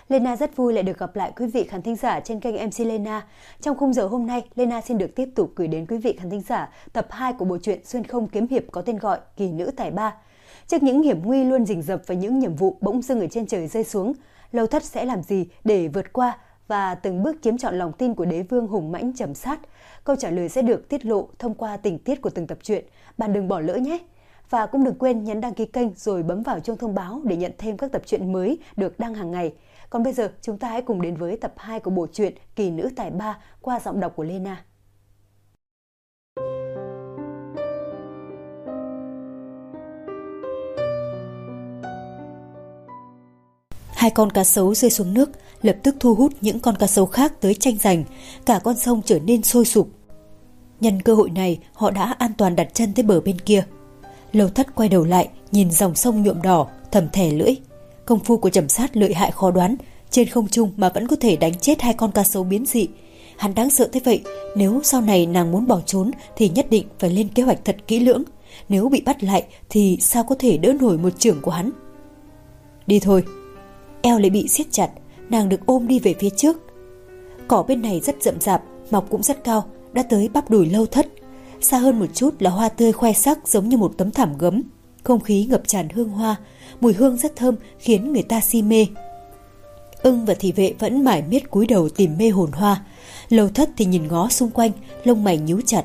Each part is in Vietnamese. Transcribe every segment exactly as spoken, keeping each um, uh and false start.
Lena rất vui lại được gặp lại quý vị khán thính giả trên kênh em xê Lena. Trong khung giờ hôm nay, Lena xin được tiếp tục gửi đến quý vị khán thính giả tập hai của bộ truyện xuyên không kiếm hiệp có tên gọi Kỳ nữ tài ba. Trước những hiểm nguy luôn rình rập và những nhiệm vụ bỗng dưng ở trên trời rơi xuống, Lâu Thất sẽ làm gì để vượt qua và từng bước chiếm trọn lòng tin của đế vương hùng mãnh Trầm Sát? Câu trả lời sẽ được tiết lộ thông qua tình tiết của từng tập truyện. Bạn đừng bỏ lỡ nhé! Và cũng đừng quên nhấn đăng ký kênh rồi bấm vào chuông thông báo để nhận thêm các tập truyện mới được đăng hàng ngày. Còn bây giờ chúng ta hãy cùng đến với tập hai của bộ truyện Kỳ nữ tài ba qua giọng đọc của Lena. Hai con cá sấu rơi xuống nước, lập tức thu hút những con cá sấu khác tới tranh giành, cả con sông trở nên sôi sục. Nhân cơ hội này, họ đã an toàn đặt chân tới bờ bên kia. Lâu Thất quay đầu lại, nhìn dòng sông nhuộm đỏ, thầm thẻ lưỡi. Công phu của Trầm Sát lợi hại khó đoán, trên không trung mà vẫn có thể đánh chết hai con cá sấu biến dị. Hắn đáng sợ thế vậy, nếu sau này nàng muốn bỏ trốn thì nhất định phải lên kế hoạch thật kỹ lưỡng. Nếu bị bắt lại thì sao có thể đỡ nổi một chưởng của hắn. Đi thôi. Eo lại bị siết chặt, nàng được ôm đi về phía trước. Cỏ bên này rất rậm rạp, mọc cũng rất cao, đã tới bắp đùi Lâu Thất. Xa hơn một chút là hoa tươi khoe sắc giống như một tấm thảm gấm. Không khí ngập tràn hương hoa, mùi hương rất thơm khiến người ta si mê. Ưng và thị vệ vẫn mải miết cúi đầu tìm mê hồn hoa. Lâu Thất thì nhìn ngó xung quanh, lông mày nhíu chặt.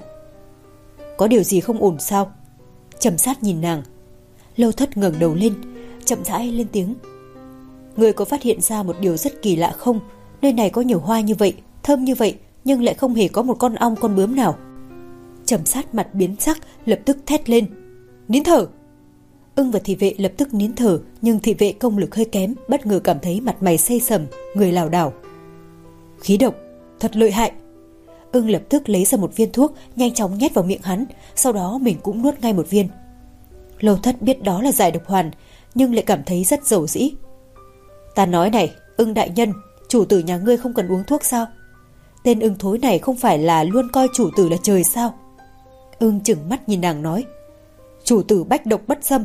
Có điều gì không ổn sao? Trầm Sát nhìn nàng. Lâu Thất ngẩng đầu lên, chậm rãi lên tiếng. Người có phát hiện ra một điều rất kỳ lạ không? Nơi này có nhiều hoa như vậy, thơm như vậy, nhưng lại không hề có một con ong con bướm nào. Trầm Sát mặt biến sắc, lập tức thét lên. Nín thở! Ưng và thị vệ lập tức nín thở, nhưng thị vệ công lực hơi kém, bất ngờ cảm thấy mặt mày xây sầm, người lảo đảo. Khí độc, thật lợi hại! Ưng lập tức lấy ra một viên thuốc, nhanh chóng nhét vào miệng hắn, sau đó mình cũng nuốt ngay một viên. Lâu Thất biết đó là giải độc hoàn, nhưng lại cảm thấy rất dầu dĩ. Ta nói này, Ưng đại nhân, chủ tử nhà ngươi không cần uống thuốc sao? Tên Ưng thối này không phải là luôn coi chủ tử là trời sao? Ưng chừng mắt nhìn nàng nói. Chủ tử bách độc bất xâm.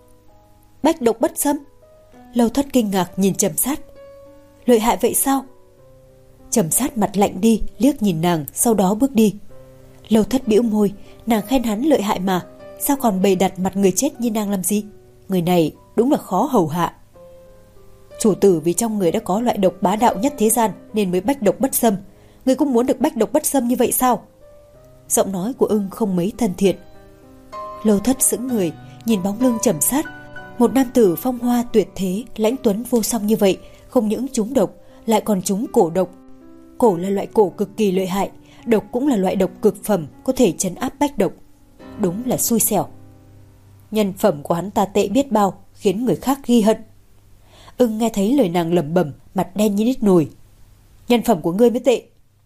Bách độc bất xâm? Lâu Thất kinh ngạc nhìn Trầm Sát. Lợi hại vậy sao? Trầm Sát mặt lạnh đi, liếc nhìn nàng, sau đó bước đi. Lâu Thất bĩu môi, nàng khen hắn lợi hại mà, sao còn bày đặt mặt người chết như nàng làm gì? Người này đúng là khó hầu hạ. Chủ tử vì trong người đã có loại độc bá đạo nhất thế gian nên mới bách độc bất xâm. Người cũng muốn được bách độc bất xâm như vậy sao? Giọng nói của Ưng không mấy thân thiện. Lâu Thất sững người, nhìn bóng lưng Trầm Sát. Một nam tử phong hoa tuyệt thế, lãnh tuấn vô song như vậy, không những trúng độc, lại còn trúng cổ độc. Cổ là loại cổ cực kỳ lợi hại, độc cũng là loại độc cực phẩm, có thể trấn áp bách độc. Đúng là xui xẻo. Nhân phẩm của hắn ta tệ biết bao, khiến người khác ghi hận. Ưng nghe thấy lời nàng lẩm bẩm, mặt đen như đít nồi. Nhân phẩm của ngươi mới tệ.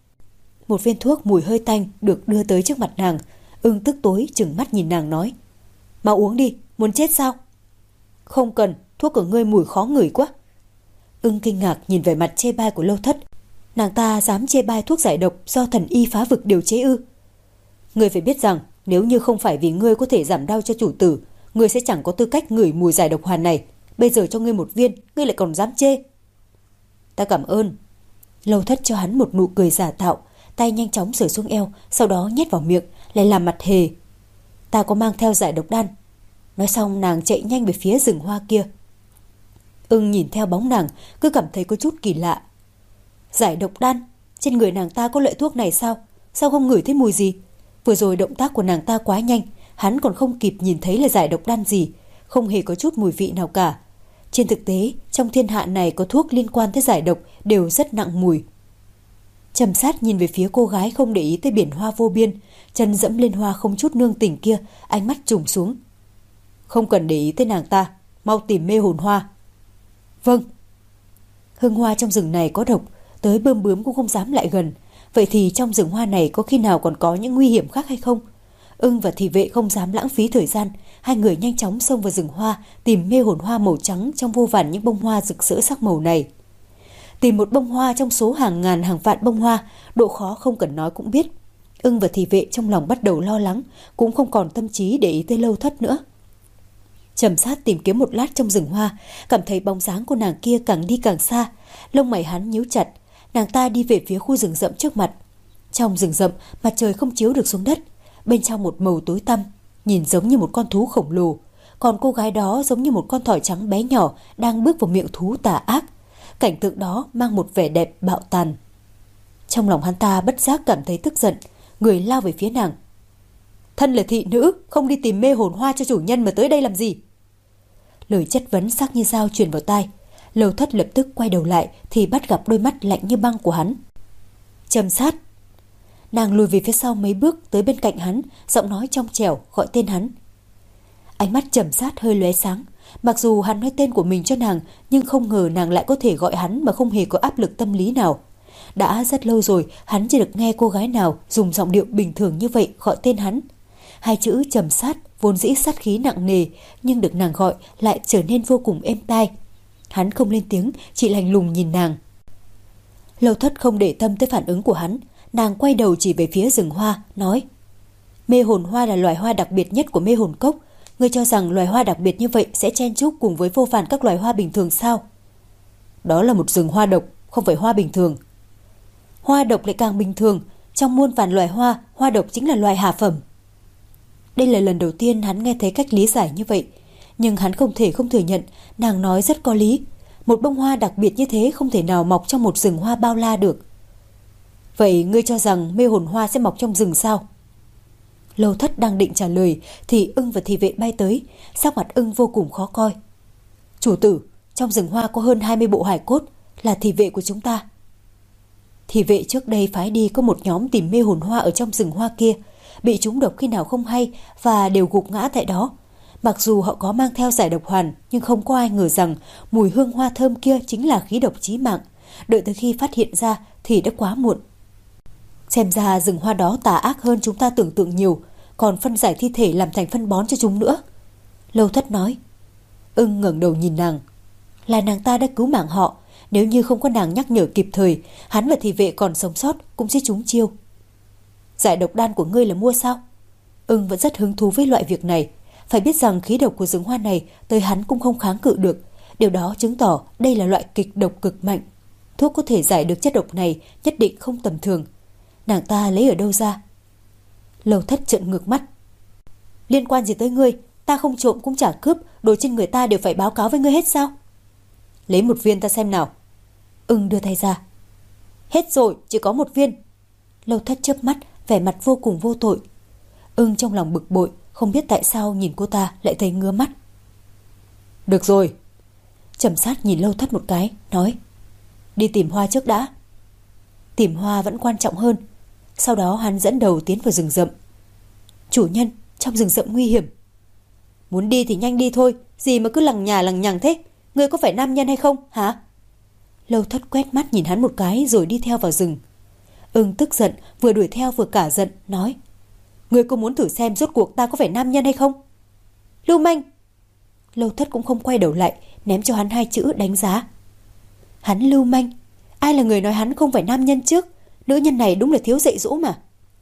Một viên thuốc mùi hơi tanh được đưa tới trước mặt nàng. Ưng tức tối trừng mắt nhìn nàng nói. Mau uống đi, muốn chết sao? Không cần, thuốc của ngươi mùi khó ngửi quá. Ưng kinh ngạc nhìn về mặt chê bai của Lâu Thất. Nàng ta dám chê bai thuốc giải độc do thần y phá vực điều chế ư? Ngươi phải biết rằng nếu như không phải vì ngươi có thể giảm đau cho chủ tử, ngươi sẽ chẳng có tư cách ngửi mùi giải độc hoàn này. Bây giờ cho ngươi một viên, ngươi lại còn dám chê. Ta cảm ơn. Lâu Thất cho hắn một nụ cười giả tạo, tay nhanh chóng sửa xuống eo, sau đó nhét vào miệng, lại làm mặt hề. Ta có mang theo giải độc đan. Nói xong nàng chạy nhanh về phía rừng hoa kia. Ưng nhìn theo bóng nàng, cứ cảm thấy có chút kỳ lạ. Giải độc đan? Trên người nàng ta có loại thuốc này sao? Sao không ngửi thấy mùi gì? Vừa rồi động tác của nàng ta quá nhanh, hắn còn không kịp nhìn thấy là giải độc đan gì, không hề có chút mùi vị nào cả. Trên thực tế, trong thiên hạ này có thuốc liên quan tới giải độc đều rất nặng mùi. Trầm Sát nhìn về phía cô gái không để ý tới biển hoa vô biên, chân dẫm lên hoa không chút nương tình kia, ánh mắt trùng xuống. Không cần để ý tới nàng ta, mau tìm mê hồn hoa. Vâng. Hương hoa trong rừng này có độc, tới bươm bướm cũng không dám lại gần. Vậy thì trong rừng hoa này có khi nào còn có những nguy hiểm khác hay không? Ưng và thị vệ không dám lãng phí thời gian, hai người nhanh chóng xông vào rừng hoa, tìm mê hồn hoa màu trắng trong vô vàn những bông hoa rực rỡ sắc màu này. Tìm một bông hoa trong số hàng ngàn hàng vạn bông hoa, độ khó không cần nói cũng biết. Ưng và thị vệ trong lòng bắt đầu lo lắng, cũng không còn tâm trí để ý tới Lâu Thất nữa. Trầm Sát tìm kiếm một lát trong rừng hoa, cảm thấy bóng dáng của nàng kia càng đi càng xa. Lông mày hắn nhíu chặt, nàng ta đi về phía khu rừng rậm trước mặt. Trong rừng rậm, mặt trời không chiếu được xuống đất, bên trong một màu tối tăm, nhìn giống như một con thú khổng lồ. Còn cô gái đó giống như một con thỏ trắng bé nhỏ đang bước vào miệng thú tà ác. Cảnh tượng đó mang một vẻ đẹp bạo tàn. Trong lòng hắn ta bất giác cảm thấy tức giận, người lao về phía nàng. Thân là thị nữ, không đi tìm mê hồn hoa cho chủ nhân mà tới đây làm gì? Lời chất vấn sắc như dao truyền vào tai. Lâu Thất lập tức quay đầu lại thì bắt gặp đôi mắt lạnh như băng của hắn. Trầm Sát. Nàng lùi về phía sau mấy bước tới bên cạnh hắn, giọng nói trong trẻo gọi tên hắn. Ánh mắt Trầm Sát hơi lóe sáng. Mặc dù hắn nói tên của mình cho nàng, nhưng không ngờ nàng lại có thể gọi hắn mà không hề có áp lực tâm lý nào. Đã rất lâu rồi hắn chưa được nghe cô gái nào dùng giọng điệu bình thường như vậy gọi tên hắn. Hai chữ Trầm Sát vốn dĩ sát khí nặng nề, nhưng được nàng gọi lại trở nên vô cùng êm tai. Hắn không lên tiếng, chỉ lạnh lùng nhìn nàng. Lâu Thất không để tâm tới phản ứng của hắn, nàng quay đầu chỉ về phía rừng hoa, nói: Mê hồn hoa là loài hoa đặc biệt nhất của mê hồn cốc. Ngươi cho rằng loài hoa đặc biệt như vậy sẽ chen chúc cùng với vô vàn các loài hoa bình thường sao? Đó là một rừng hoa độc, không phải hoa bình thường. Hoa độc lại càng bình thường, trong muôn vàn loài hoa, hoa độc chính là loài hạ phẩm. Đây là lần đầu tiên hắn nghe thấy cách lý giải như vậy, nhưng hắn không thể không thừa nhận nàng nói rất có lý. Một bông hoa đặc biệt như thế không thể nào mọc trong một rừng hoa bao la được. Vậy ngươi cho rằng mê hồn hoa sẽ mọc trong rừng sao? Lâu Thất đang định trả lời thì ưng và thị vệ bay tới, sắc mặt ưng vô cùng khó coi. Chủ tử, trong rừng hoa có hơn hai mươi bộ hài cốt, là thị vệ của chúng ta. Thị vệ trước đây phái đi có một nhóm tìm mê hồn hoa ở trong rừng hoa kia, bị trúng độc khi nào không hay và đều gục ngã tại đó. Mặc dù họ có mang theo giải độc hoàn, nhưng không có ai ngờ rằng mùi hương hoa thơm kia chính là khí độc chí mạng. Đợi tới khi phát hiện ra thì đã quá muộn. Xem ra rừng hoa đó tà ác hơn chúng ta tưởng tượng nhiều, còn phân giải thi thể làm thành phân bón cho chúng nữa. Lâu Thất nói. Ưng ngẩng đầu nhìn nàng. Là nàng ta đã cứu mạng họ, nếu như không có nàng nhắc nhở kịp thời, hắn và thị vệ còn sống sót cũng sẽ trúng chiêu. Giải độc đan của ngươi là mua sao? Ưng vẫn rất hứng thú với loại việc này. Phải biết rằng khí độc của rừng hoa này tới hắn cũng không kháng cự được. Điều đó chứng tỏ đây là loại kịch độc cực mạnh. Thuốc có thể giải được chất độc này nhất định không tầm thường. Nàng ta lấy ở đâu ra? Lâu Thất trợn ngược mắt. Liên quan gì tới ngươi? Ta không trộm cũng chả cướp, đồ trên người ta đều phải báo cáo với ngươi hết sao? Lấy một viên ta xem nào. Ưng đưa tay ra. Hết rồi, chỉ có một viên. Lâu Thất chớp mắt, vẻ mặt vô cùng vô tội. Ưng trong lòng bực bội, không biết tại sao nhìn cô ta lại thấy ngứa mắt. Được rồi. Trầm Sát nhìn Lâu Thất một cái, nói: Đi tìm hoa trước đã. Tìm hoa vẫn quan trọng hơn. Sau đó hắn dẫn đầu tiến vào rừng rậm. Chủ nhân, trong rừng rậm nguy hiểm. Muốn đi thì nhanh đi thôi, gì mà cứ lằng nhà lằng nhằng thế? Ngươi có phải nam nhân hay không, hả? Lâu Thất quét mắt nhìn hắn một cái rồi đi theo vào rừng. Ưng tức giận, vừa đuổi theo vừa cả giận, nói: Ngươi có muốn thử xem rốt cuộc ta có phải nam nhân hay không? Lưu manh! Lâu Thất cũng không quay đầu lại, ném cho hắn hai chữ đánh giá. Hắn lưu manh? Ai là người nói hắn không phải nam nhân trước? Nữ nhân này đúng là thiếu dạy dỗ mà.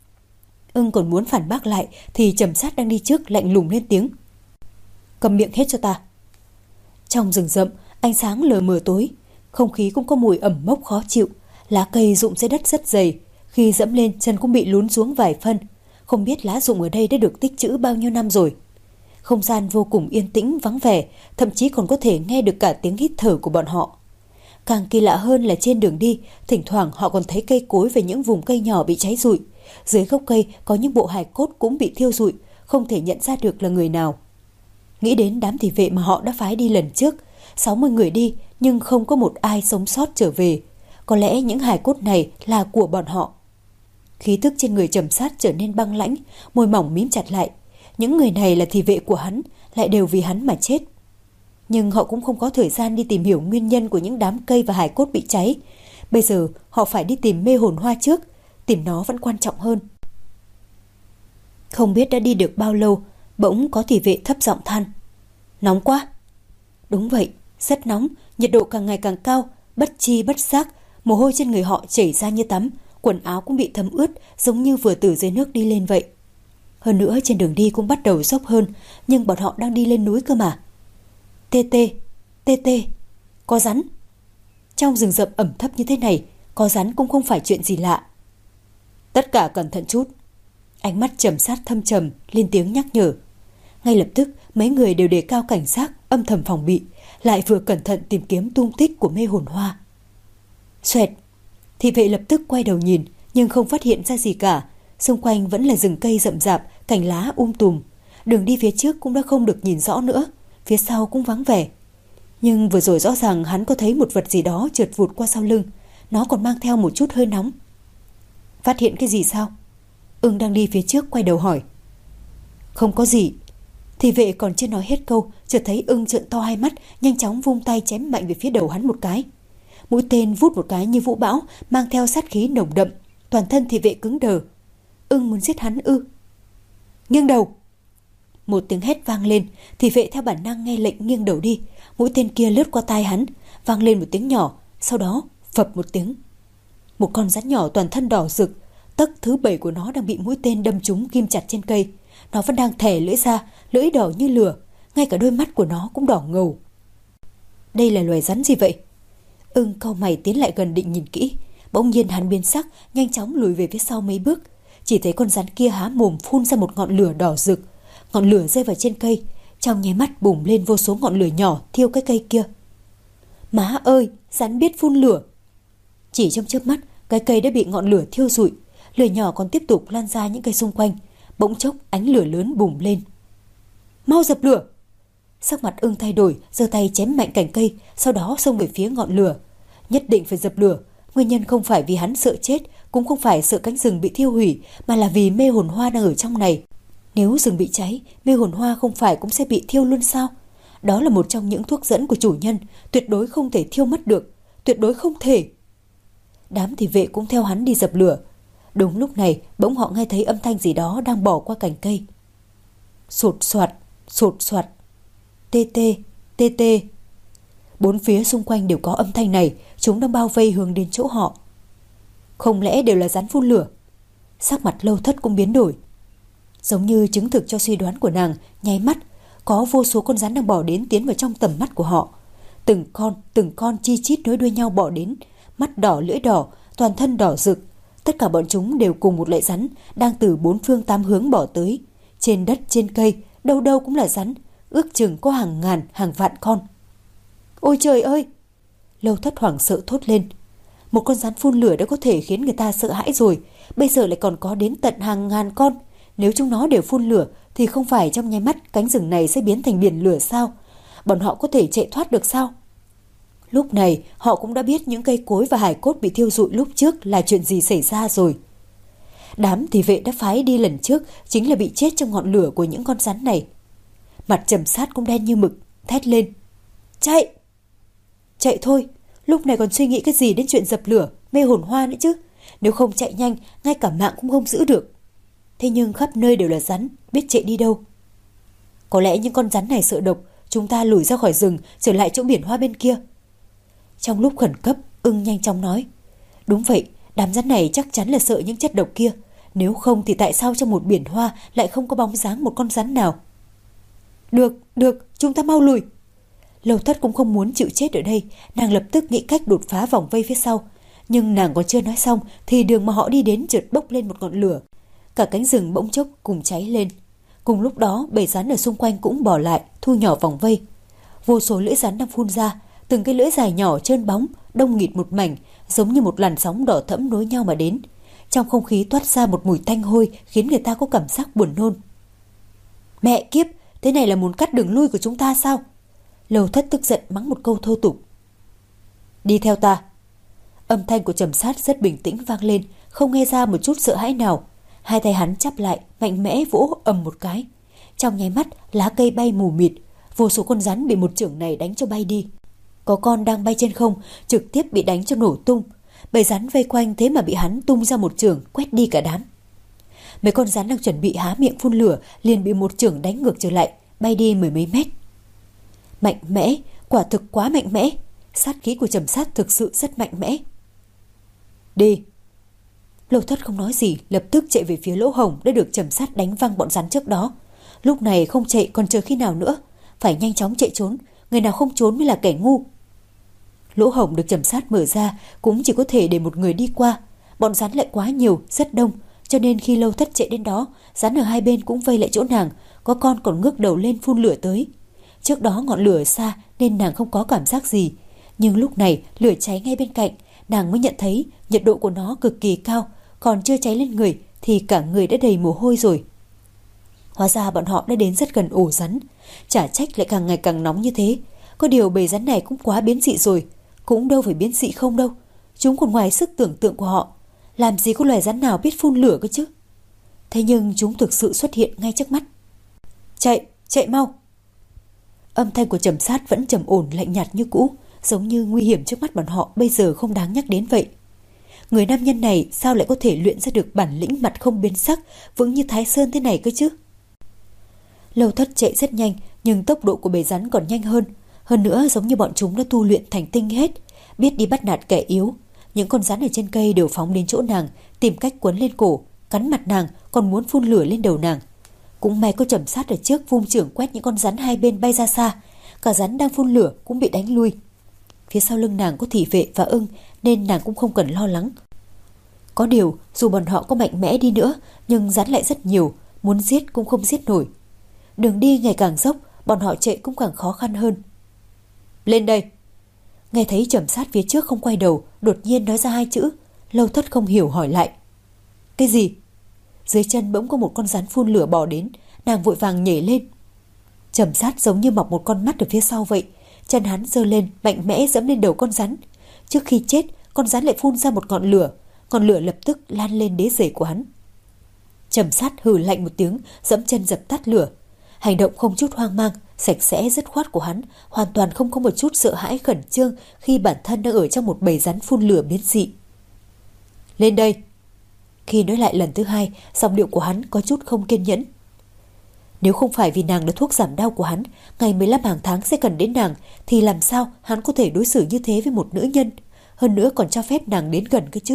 Ưng còn muốn phản bác lại thì Trầm Sát đang đi trước lạnh lùng lên tiếng: Cầm miệng hết cho ta. Trong rừng rậm, ánh sáng lờ mờ tối, không khí cũng có mùi ẩm mốc khó chịu. Lá cây rụng dưới đất rất dày, khi dẫm lên chân cũng bị lún xuống vài phân. Không biết lá rụng ở đây đã được tích trữ bao nhiêu năm rồi. Không gian vô cùng yên tĩnh vắng vẻ, thậm chí còn có thể nghe được cả tiếng hít thở của bọn họ. Càng kỳ lạ hơn là trên đường đi, thỉnh thoảng họ còn thấy cây cối về những vùng cây nhỏ bị cháy rụi. Dưới gốc cây có những bộ hài cốt cũng bị thiêu rụi, không thể nhận ra được là người nào. Nghĩ đến đám thị vệ mà họ đã phái đi lần trước, sáu mươi người đi nhưng không có một ai sống sót trở về. Có lẽ những hài cốt này là của bọn họ. Khí tức trên người Trầm Sát trở nên băng lãnh, môi mỏng mím chặt lại. Những người này là thị vệ của hắn, lại đều vì hắn mà chết. Nhưng họ cũng không có thời gian đi tìm hiểu nguyên nhân của những đám cây và hài cốt bị cháy. Bây giờ họ phải đi tìm mê hồn hoa trước, tìm nó vẫn quan trọng hơn. Không biết đã đi được bao lâu, bỗng có thị vệ thấp giọng than: Nóng quá. Đúng vậy, rất nóng, nhiệt độ càng ngày càng cao, bất chi bất giác, mồ hôi trên người họ chảy ra như tắm, quần áo cũng bị thấm ướt, giống như vừa từ dưới nước đi lên vậy. Hơn nữa trên đường đi cũng bắt đầu dốc hơn, nhưng bọn họ đang đi lên núi cơ mà. Tê tê, tê tê, có rắn. Trong rừng rậm ẩm thấp như thế này, có rắn cũng không phải chuyện gì lạ. Tất cả cẩn thận chút. Ánh mắt trầm sát thâm trầm lên tiếng nhắc nhở. Ngay lập tức mấy người đều đề cao cảnh giác, âm thầm phòng bị, lại vừa cẩn thận tìm kiếm tung tích của mê hồn hoa. Xoẹt, thị vệ lập tức quay đầu nhìn nhưng không phát hiện ra gì cả. Xung quanh vẫn là rừng cây rậm rạp, cành lá um tùm. Đường đi phía trước cũng đã không được nhìn rõ nữa, phía sau cũng vắng vẻ. Nhưng vừa rồi rõ ràng hắn có thấy một vật gì đó trượt vụt qua sau lưng, nó còn mang theo một chút hơi nóng. Phát hiện cái gì sao? Ưng đang đi phía trước quay đầu hỏi. Không có gì. Thị vệ còn chưa nói hết câu, chợt thấy Ưng trợn to hai mắt, nhanh chóng vung tay chém mạnh về phía đầu hắn một cái. Mũi tên vút một cái như vũ bão, mang theo sát khí nồng đậm, toàn thân thị vệ cứng đờ. Ưng muốn giết hắn ư? Nghiêng đầu. Một tiếng hét vang lên, thị vệ theo bản năng nghe lệnh nghiêng đầu đi. Mũi tên kia lướt qua tai hắn, vang lên một tiếng nhỏ, sau đó phập một tiếng. Một con rắn nhỏ toàn thân đỏ rực, tấc thứ bảy của nó đang bị mũi tên đâm trúng ghim chặt trên cây. Nó vẫn đang thè lưỡi ra, lưỡi đỏ như lửa, ngay cả đôi mắt của nó cũng đỏ ngầu. Đây là loài rắn gì vậy? Ưng cau mày tiến lại gần định nhìn kỹ, bỗng nhiên hắn biến sắc, nhanh chóng lùi về phía sau mấy bước. Chỉ thấy con rắn kia há mồm phun ra một ngọn lửa đỏ rực, ngọn lửa rơi vào trên cây, trong nháy mắt bùng lên vô số ngọn lửa nhỏ thiêu cái cây kia. Má ơi, rắn biết phun lửa! Chỉ trong chớp mắt, cái cây đã bị ngọn lửa thiêu rụi, lửa nhỏ còn tiếp tục lan ra những cây xung quanh. Bỗng chốc ánh lửa lớn bùng lên. Mau dập lửa! Sắc mặt Ưng thay đổi, giơ tay chém mạnh cành cây, sau đó xông về phía ngọn lửa. Nhất định phải dập lửa. Nguyên nhân không phải vì hắn sợ chết, cũng không phải sợ cánh rừng bị thiêu hủy, mà là vì mê hồn hoa đang ở trong này. Nếu rừng bị cháy, mê hồn hoa không phải cũng sẽ bị thiêu luôn sao? Đó là một trong những thuốc dẫn của chủ nhân, tuyệt đối không thể thiêu mất được, tuyệt đối không thể. Đám thị vệ cũng theo hắn đi dập lửa. Đúng lúc này, bỗng họ nghe thấy âm thanh gì đó đang bỏ qua cành cây. Sột soạt, sột soạt, tê tê, tê tê. Bốn phía xung quanh đều có âm thanh này, chúng đang bao vây hướng đến chỗ họ. Không lẽ đều là rắn phun lửa? Sắc mặt Lâu Thất cũng biến đổi. Giống như chứng thực cho suy đoán của nàng, nháy mắt, có vô số con rắn đang bỏ đến tiến vào trong tầm mắt của họ. Từng con, từng con chi chít nối đuôi nhau bỏ đến, mắt đỏ lưỡi đỏ, toàn thân đỏ rực. Tất cả bọn chúng đều cùng một loại rắn, đang từ bốn phương tám hướng bỏ tới. Trên đất, trên cây, đâu đâu cũng là rắn, ước chừng có hàng ngàn, hàng vạn con. Ôi trời ơi! Lâu Thất hoảng sợ thốt lên. Một con rắn phun lửa đã có thể khiến người ta sợ hãi rồi, bây giờ lại còn có đến tận hàng ngàn con. Nếu chúng nó đều phun lửa thì không phải trong nháy mắt cánh rừng này sẽ biến thành biển lửa sao? Bọn họ có thể chạy thoát được sao? Lúc này họ cũng đã biết những cây cối và hài cốt bị thiêu rụi lúc trước là chuyện gì xảy ra rồi. Đám thị vệ đã phái đi lần trước chính là bị chết trong ngọn lửa của những con rắn này. Mặt Trầm Sát cũng đen như mực, thét lên. Chạy! Chạy thôi, lúc này còn suy nghĩ cái gì đến chuyện dập lửa, mê hồn hoa nữa chứ. Nếu không chạy nhanh, ngay cả mạng cũng không giữ được. Thế nhưng khắp nơi đều là rắn, biết chạy đi đâu. Có lẽ những con rắn này sợ độc, chúng ta lùi ra khỏi rừng, trở lại chỗ biển hoa bên kia. Trong lúc khẩn cấp, Ưng nhanh chóng nói. Đúng vậy, đám rắn này chắc chắn là sợ những chất độc kia. Nếu không thì tại sao trong một biển hoa lại không có bóng dáng một con rắn nào? Được, được, chúng ta mau lùi. Lâu Thất cũng không muốn chịu chết ở đây, nàng lập tức nghĩ cách đột phá vòng vây phía sau. Nhưng nàng còn chưa nói xong thì đường mà họ đi đến chợt bốc lên một ngọn lửa. Cả cánh rừng bỗng chốc cùng cháy lên. Cùng lúc đó bầy rắn ở xung quanh cũng bỏ lại, thu nhỏ vòng vây. Vô số lưỡi rắn đang phun ra, từng cái lưỡi dài nhỏ trơn bóng, đông nghịt một mảnh, giống như một làn sóng đỏ thẫm nối nhau mà đến. Trong không khí toát ra một mùi tanh hôi khiến người ta có cảm giác buồn nôn. Mẹ kiếp, thế này là muốn cắt đường lui của chúng ta sao? Lâu Thất tức giận mắng một câu thô tục. Đi theo ta. Âm thanh của Trầm Sát rất bình tĩnh vang lên, không nghe ra một chút sợ hãi nào. Hai tay hắn chắp lại, mạnh mẽ vỗ ầm một cái. Trong nháy mắt, lá cây bay mù mịt, vô số con rắn bị một chưởng này đánh cho bay đi. Có con đang bay trên không, trực tiếp bị đánh cho nổ tung. Bầy rắn vây quanh thế mà bị hắn tung ra một chưởng quét đi cả đám. Mấy con rắn đang chuẩn bị há miệng phun lửa liền bị một chưởng đánh ngược trở lại, bay đi mười mấy mét. Mạnh mẽ, quả thực quá mạnh mẽ. Sát khí của Trầm Sát thực sự rất mạnh mẽ. Đi. Lâu Thất không nói gì, lập tức chạy về phía lỗ hổng đã được Trầm Sát đánh văng bọn rắn trước đó. Lúc này không chạy còn chờ khi nào nữa, phải nhanh chóng chạy trốn, người nào không trốn mới là kẻ ngu. Lỗ hổng được Trầm Sát mở ra cũng chỉ có thể để một người đi qua. Bọn rắn lại quá nhiều, rất đông, cho nên khi Lâu Thất chạy đến đó, rắn ở hai bên cũng vây lại chỗ nàng, có con còn ngước đầu lên phun lửa tới. Trước đó ngọn lửa ở xa nên nàng không có cảm giác gì, nhưng lúc này lửa cháy ngay bên cạnh, nàng mới nhận thấy nhiệt độ của nó cực kỳ cao, còn chưa cháy lên người thì cả người đã đầy mồ hôi rồi. Hóa ra bọn họ đã đến rất gần ổ rắn, chả trách lại càng ngày càng nóng như thế. Có điều bầy rắn này cũng quá biến dị rồi, cũng đâu phải biến dị không đâu, chúng còn ngoài sức tưởng tượng của họ. Làm gì có loài rắn nào biết phun lửa cơ chứ? Thế nhưng chúng thực sự xuất hiện ngay trước mắt. Chạy, chạy mau! Âm thanh của Trầm Sát vẫn trầm ổn lạnh nhạt như cũ, giống như nguy hiểm trước mắt bọn họ bây giờ không đáng nhắc đến vậy. Người nam nhân này sao lại có thể luyện ra được bản lĩnh mặt không biến sắc, vững như Thái Sơn thế này cơ chứ? Lâu Thất chạy rất nhanh, nhưng tốc độ của bầy rắn còn nhanh hơn. Hơn nữa giống như bọn chúng đã tu luyện thành tinh hết, biết đi bắt nạt kẻ yếu. Những con rắn ở trên cây đều phóng đến chỗ nàng, tìm cách quấn lên cổ, cắn mặt nàng, còn muốn phun lửa lên đầu nàng. Cũng may có Trầm Sát ở trước vung chưởng quét những con rắn hai bên bay ra xa, cả rắn đang phun lửa cũng bị đánh lui. Phía sau lưng nàng có thị vệ và ưng nên nàng cũng không cần lo lắng. Có điều dù bọn họ có mạnh mẽ đi nữa nhưng rắn lại rất nhiều, muốn giết cũng không giết nổi. Đường đi ngày càng dốc, bọn họ chạy cũng càng khó khăn hơn. Lên đây! Nghe thấy Trầm Sát phía trước không quay đầu, đột nhiên nói ra hai chữ. Lâu Thất không hiểu hỏi lại. Cái gì? Dưới chân bỗng có một con rắn phun lửa bò đến, nàng vội vàng nhảy lên. Trầm Sát giống như mọc một con mắt ở phía sau vậy, chân hắn giơ lên mạnh mẽ giẫm lên đầu con rắn. Trước khi chết, con rắn lại phun ra một ngọn lửa, ngọn lửa lập tức lan lên đế giày của hắn. Trầm Sát hừ lạnh một tiếng, giẫm chân dập tắt lửa. Hành động không chút hoang mang, sạch sẽ dứt khoát của hắn, hoàn toàn không có một chút sợ hãi khẩn trương khi bản thân đang ở trong một bầy rắn phun lửa biến dị. Lên đây! Khi nói lại lần thứ hai, giọng điệu của hắn có chút không kiên nhẫn. Nếu không phải vì nàng là thuốc giảm đau của hắn, ngày mười lăm hàng tháng sẽ cần đến nàng, thì làm sao hắn có thể đối xử như thế với một nữ nhân, hơn nữa còn cho phép nàng đến gần cơ chứ?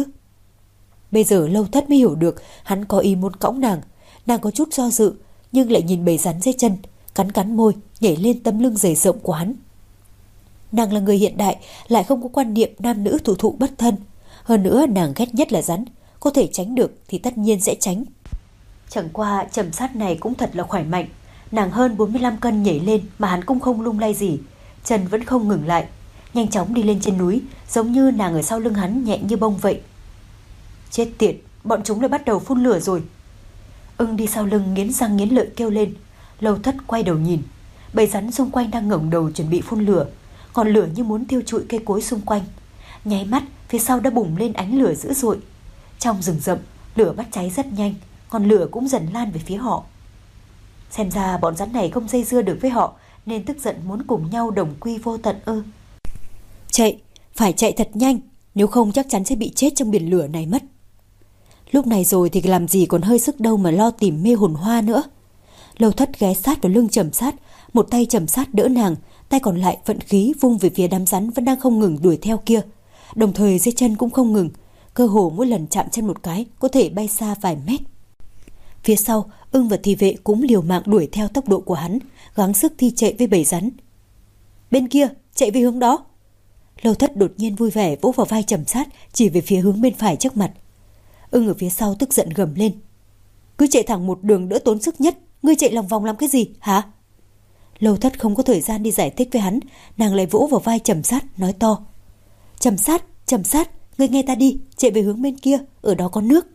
Bây giờ Lâu Thất mới hiểu được hắn có ý muốn cõng nàng. Nàng có chút do dự, nhưng lại nhìn bầy rắn dưới chân, cắn cắn môi, nhảy lên tấm lưng dày rộng của hắn. Nàng là người hiện đại, lại không có quan niệm nam nữ thụ thụ bất thân. Hơn nữa nàng ghét nhất là rắn, có thể tránh được thì tất nhiên sẽ tránh. Chẳng qua Trầm Sát này cũng thật là khỏe mạnh. Nàng hơn bốn mươi lăm cân nhảy lên mà hắn cũng không lung lay gì, chân vẫn không ngừng lại, nhanh chóng đi lên trên núi, giống như nàng ở sau lưng hắn nhẹ như bông vậy. Chết tiệt, bọn chúng đã bắt đầu phun lửa rồi. Ưng đi sau lưng nghiến răng nghiến lợi kêu lên. Lâu Thất quay đầu nhìn, bầy rắn xung quanh đang ngẩng đầu chuẩn bị phun lửa, ngọn lửa như muốn thiêu trụi cây cối xung quanh. Nháy mắt phía sau đã bùng lên ánh lửa dữ dội. Trong rừng rậm, lửa bắt cháy rất nhanh, ngọn lửa cũng dần lan về phía họ. Xem ra bọn rắn này không dây dưa được với họ, nên tức giận muốn cùng nhau đồng quy vô tận ư? Chạy, phải chạy thật nhanh, nếu không chắc chắn sẽ bị chết trong biển lửa này mất. Lúc này rồi thì làm gì còn hơi sức đâu mà lo tìm mê hồn hoa nữa. Lâu Thất ghé sát vào lưng Trầm Sát, một tay Trầm Sát đỡ nàng, tay còn lại vận khí vung về phía đám rắn vẫn đang không ngừng đuổi theo kia. Đồng thời dưới chân cũng không ngừng, cơ hồ mỗi lần chạm chân một cái có thể bay xa vài mét. Phía sau, Ưng và thị vệ cũng liều mạng đuổi theo tốc độ của hắn, gắng sức thi chạy với bầy rắn. Bên kia, chạy về hướng đó. Lâu Thất đột nhiên vui vẻ vỗ vào vai Trầm Sát, chỉ về phía hướng bên phải trước mặt. Ưng ở phía sau tức giận gầm lên. Cứ chạy thẳng một đường đỡ tốn sức nhất, ngươi chạy lòng vòng làm cái gì hả? Lâu Thất không có thời gian đi giải thích với hắn, nàng lại vỗ vào vai Trầm Sát nói to. Trầm Sát, Trầm Sát, ngươi nghe ta đi, chạy về hướng bên kia, ở đó có nước.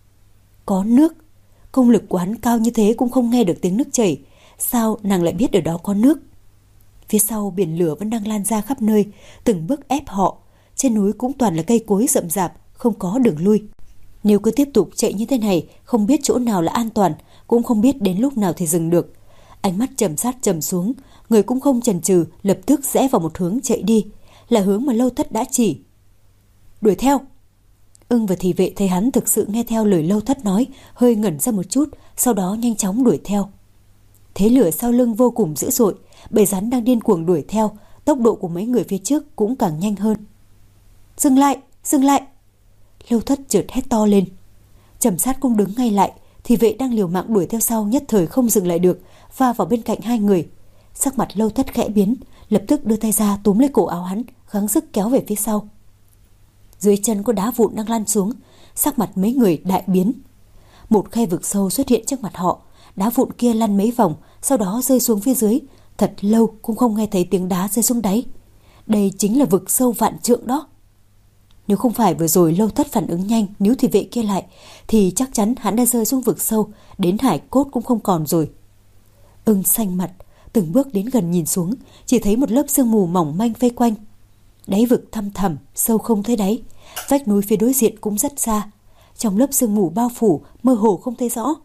Có nước? Công lực của hắn cao như thế cũng không nghe được tiếng nước chảy, sao nàng lại biết ở đó có nước? Phía sau biển lửa vẫn đang lan ra khắp nơi, từng bước ép họ. Trên núi cũng toàn là cây cối rậm rạp, không có đường lui. Nếu cứ tiếp tục chạy như thế này, không biết chỗ nào là an toàn, cũng không biết đến lúc nào thì dừng được. Ánh mắt Trầm Sát trầm xuống, người cũng không chần chừ, lập tức rẽ vào một hướng chạy đi, là hướng mà Lâu Thất đã chỉ. Đuổi theo! Ưng và thị vệ thấy hắn thực sự nghe theo lời Lâu Thất nói, hơi ngẩn ra một chút, sau đó nhanh chóng đuổi theo. Thế lửa sau lưng vô cùng dữ dội, bầy rắn đang điên cuồng đuổi theo, tốc độ của mấy người phía trước cũng càng nhanh hơn. Dừng lại! Dừng lại! Lâu Thất chợt hét to lên. Trầm Sát cũng đứng ngay lại, thị vệ đang liều mạng đuổi theo sau nhất thời không dừng lại được, va vào bên cạnh hai người. Sắc mặt Lâu Thất khẽ biến, lập tức đưa tay ra túm lấy cổ áo hắn, gắng sức kéo về phía sau. Dưới chân có đá vụn đang lan xuống, sắc mặt mấy người đại biến. Một khe vực sâu xuất hiện trước mặt họ, đá vụn kia lăn mấy vòng, sau đó rơi xuống phía dưới, thật lâu cũng không nghe thấy tiếng đá rơi xuống đáy. Đây chính là vực sâu vạn trượng đó. Nếu không phải vừa rồi Lâu Thất phản ứng nhanh níu thị vệ kia lại, thì chắc chắn hắn đã rơi xuống vực sâu, đến hải cốt cũng không còn rồi. Ưng xanh mặt, từng bước đến gần nhìn xuống, chỉ thấy một lớp sương mù mỏng manh vây quanh. Đáy vực thăm thẳm, sâu không thấy đáy. Vách núi phía đối diện cũng rất xa, trong lớp sương mù bao phủ, mơ hồ không thấy rõ.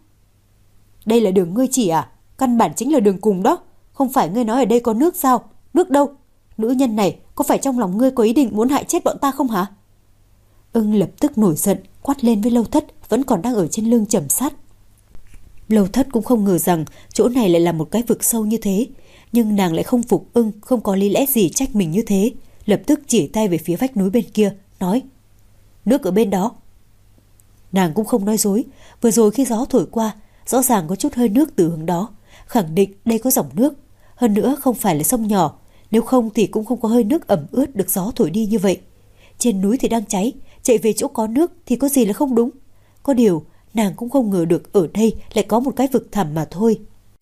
Đây là đường ngươi chỉ à? Căn bản chính là đường cùng đó. Không phải ngươi nói ở đây có nước sao? Nước đâu? Nữ nhân này có phải trong lòng ngươi có ý định muốn hại chết bọn ta không hả? Ưng lập tức nổi giận, quát lên với Lâu Thất vẫn còn đang ở trên lưng Trầm Sát. Lâu Thất cũng không ngờ rằng chỗ này lại là một cái vực sâu như thế, nhưng nàng lại không phục Ưng không có lý lẽ gì trách mình như thế, lập tức chỉ tay về phía vách núi bên kia, nói: nước ở bên đó. Nàng cũng không nói dối, vừa rồi khi gió thổi qua, rõ ràng có chút hơi nước từ hướng đó, khẳng định đây có dòng nước. Hơn nữa không phải là sông nhỏ, nếu không thì cũng không có hơi nước ẩm ướt được gió thổi đi như vậy. Trên núi thì đang cháy, chạy về chỗ có nước thì có gì là không đúng. Có điều nàng cũng không ngờ được ở đây lại có một cái vực thẳm mà thôi.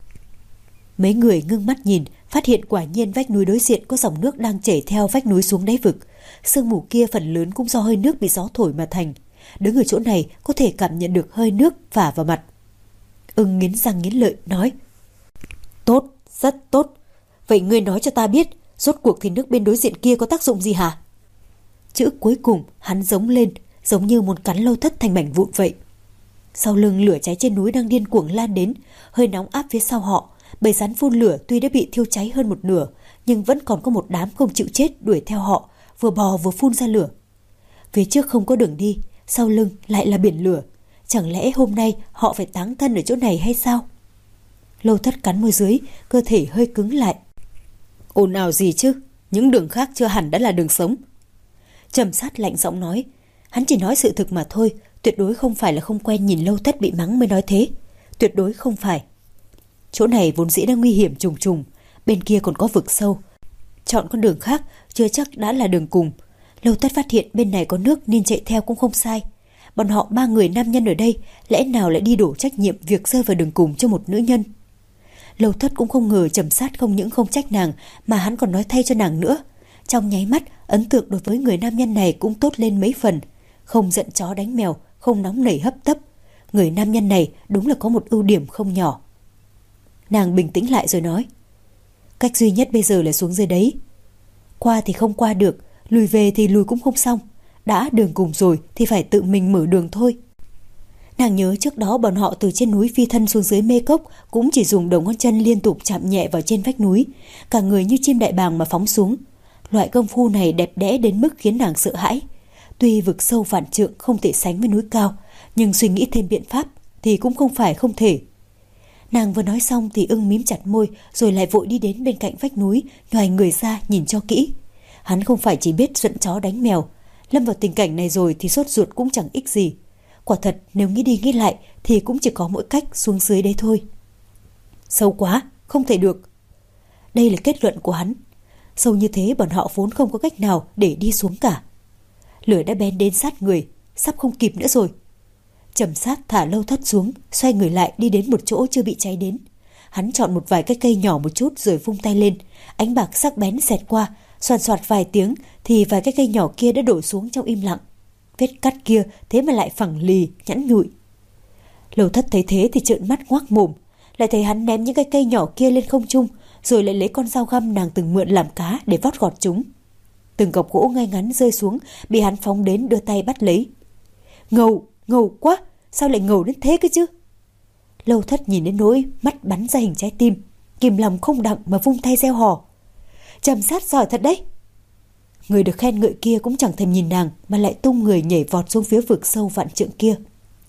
Mấy người ngưng mắt nhìn, phát hiện quả nhiên vách núi đối diện có dòng nước đang chảy theo vách núi xuống đáy vực. Sương mù kia phần lớn cũng do hơi nước bị gió thổi mà thành. Đứng ở chỗ này có thể cảm nhận được hơi nước phả vào mặt. Ưng nghiến răng nghiến lợi nói: tốt, rất tốt. Vậy ngươi nói cho ta biết, rốt cuộc thì nước bên đối diện kia có tác dụng gì hả? Chữ cuối cùng hắn giống lên, giống như muốn cắn Lâu Thất thành mảnh vụn vậy. Sau lưng lửa cháy trên núi đang điên cuồng lan đến, hơi nóng áp phía sau họ. Bầy rắn phun lửa tuy đã bị thiêu cháy hơn một nửa, nhưng vẫn còn có một đám không chịu chết đuổi theo họ, vừa bò vừa phun ra lửa. Phía trước không có đường đi, sau lưng lại là biển lửa. Chẳng lẽ hôm nay họ phải táng thân ở chỗ này hay sao? Lâu Thất cắn môi dưới, cơ thể hơi cứng lại. Ồn ào gì chứ, những đường khác chưa hẳn đã là đường sống. Trầm Sát lạnh giọng nói. Hắn chỉ nói sự thực mà thôi, tuyệt đối không phải là không quen nhìn Lâu Thất bị mắng mới nói thế. Tuyệt đối không phải. Chỗ này vốn dĩ đang nguy hiểm trùng trùng, bên kia còn có vực sâu. Chọn con đường khác chưa chắc đã là đường cùng. Lâu Thất phát hiện bên này có nước nên chạy theo cũng không sai. Bọn họ ba người nam nhân ở đây, lẽ nào lại đi đổ trách nhiệm việc rơi vào đường cùng cho một nữ nhân? Lâu Thất cũng không ngờ Trầm Sát không những không trách nàng mà hắn còn nói thay cho nàng nữa. Trong nháy mắt, ấn tượng đối với người nam nhân này cũng tốt lên mấy phần. Không giận chó đánh mèo, không nóng nảy hấp tấp. Người nam nhân này đúng là có một ưu điểm không nhỏ. Nàng bình tĩnh lại rồi nói: cách duy nhất bây giờ là xuống dưới đấy. Qua thì không qua được, lùi về thì lùi cũng không xong. Đã đường cùng rồi thì phải tự mình mở đường thôi. Nàng nhớ trước đó bọn họ từ trên núi phi thân xuống dưới mê cốc cũng chỉ dùng đầu ngón chân liên tục chạm nhẹ vào trên vách núi, cả người như chim đại bàng mà phóng xuống. Loại công phu này đẹp đẽ đến mức khiến nàng sợ hãi. Tuy vực sâu vạn trượng không thể sánh với núi cao, nhưng suy nghĩ thêm biện pháp thì cũng không phải không thể. Nàng vừa nói xong thì Ưng mím chặt môi, rồi lại vội đi đến bên cạnh vách núi, nhoài người ra nhìn cho kỹ. Hắn không phải chỉ biết giận chó đánh mèo, lâm vào tình cảnh này rồi thì sốt ruột cũng chẳng ích gì. Quả thật nếu nghĩ đi nghĩ lại thì cũng chỉ có mỗi cách xuống dưới đấy thôi. Sâu quá, không thể được. Đây là kết luận của hắn. Sâu như thế bọn họ vốn không có cách nào để đi xuống cả. Lửa đã bén đến sát người, sắp không kịp nữa rồi. Trầm Sát thả Lâu Thất xuống, xoay người lại đi đến một chỗ chưa bị cháy đến. Hắn chọn một vài cái cây nhỏ một chút rồi vung tay lên, ánh bạc sắc bén xẹt qua, xoàn xoạt vài tiếng thì vài cái cây nhỏ kia đã đổ xuống trong im lặng. Vết cắt kia thế mà lại phẳng lì, nhẵn nhụi. Lâu Thất thấy thế thì trợn mắt ngoác mồm, lại thấy hắn ném những cái cây nhỏ kia lên không trung, rồi lại lấy con dao găm nàng từng mượn làm cá để vót gọt chúng. Từng cọc gỗ ngay ngắn rơi xuống, bị hắn phóng đến đưa tay bắt lấy. Ngầu, ngầu quá, sao lại ngầu đến thế cơ chứ? Lâu Thất nhìn đến nỗi mắt bắn ra hình trái tim, kìm lòng không đặng mà vung tay reo hò. Trầm Sát giỏi thật đấy. Người được khen ngợi kia cũng chẳng thèm nhìn nàng mà lại tung người nhảy vọt xuống phía vực sâu vạn trượng kia.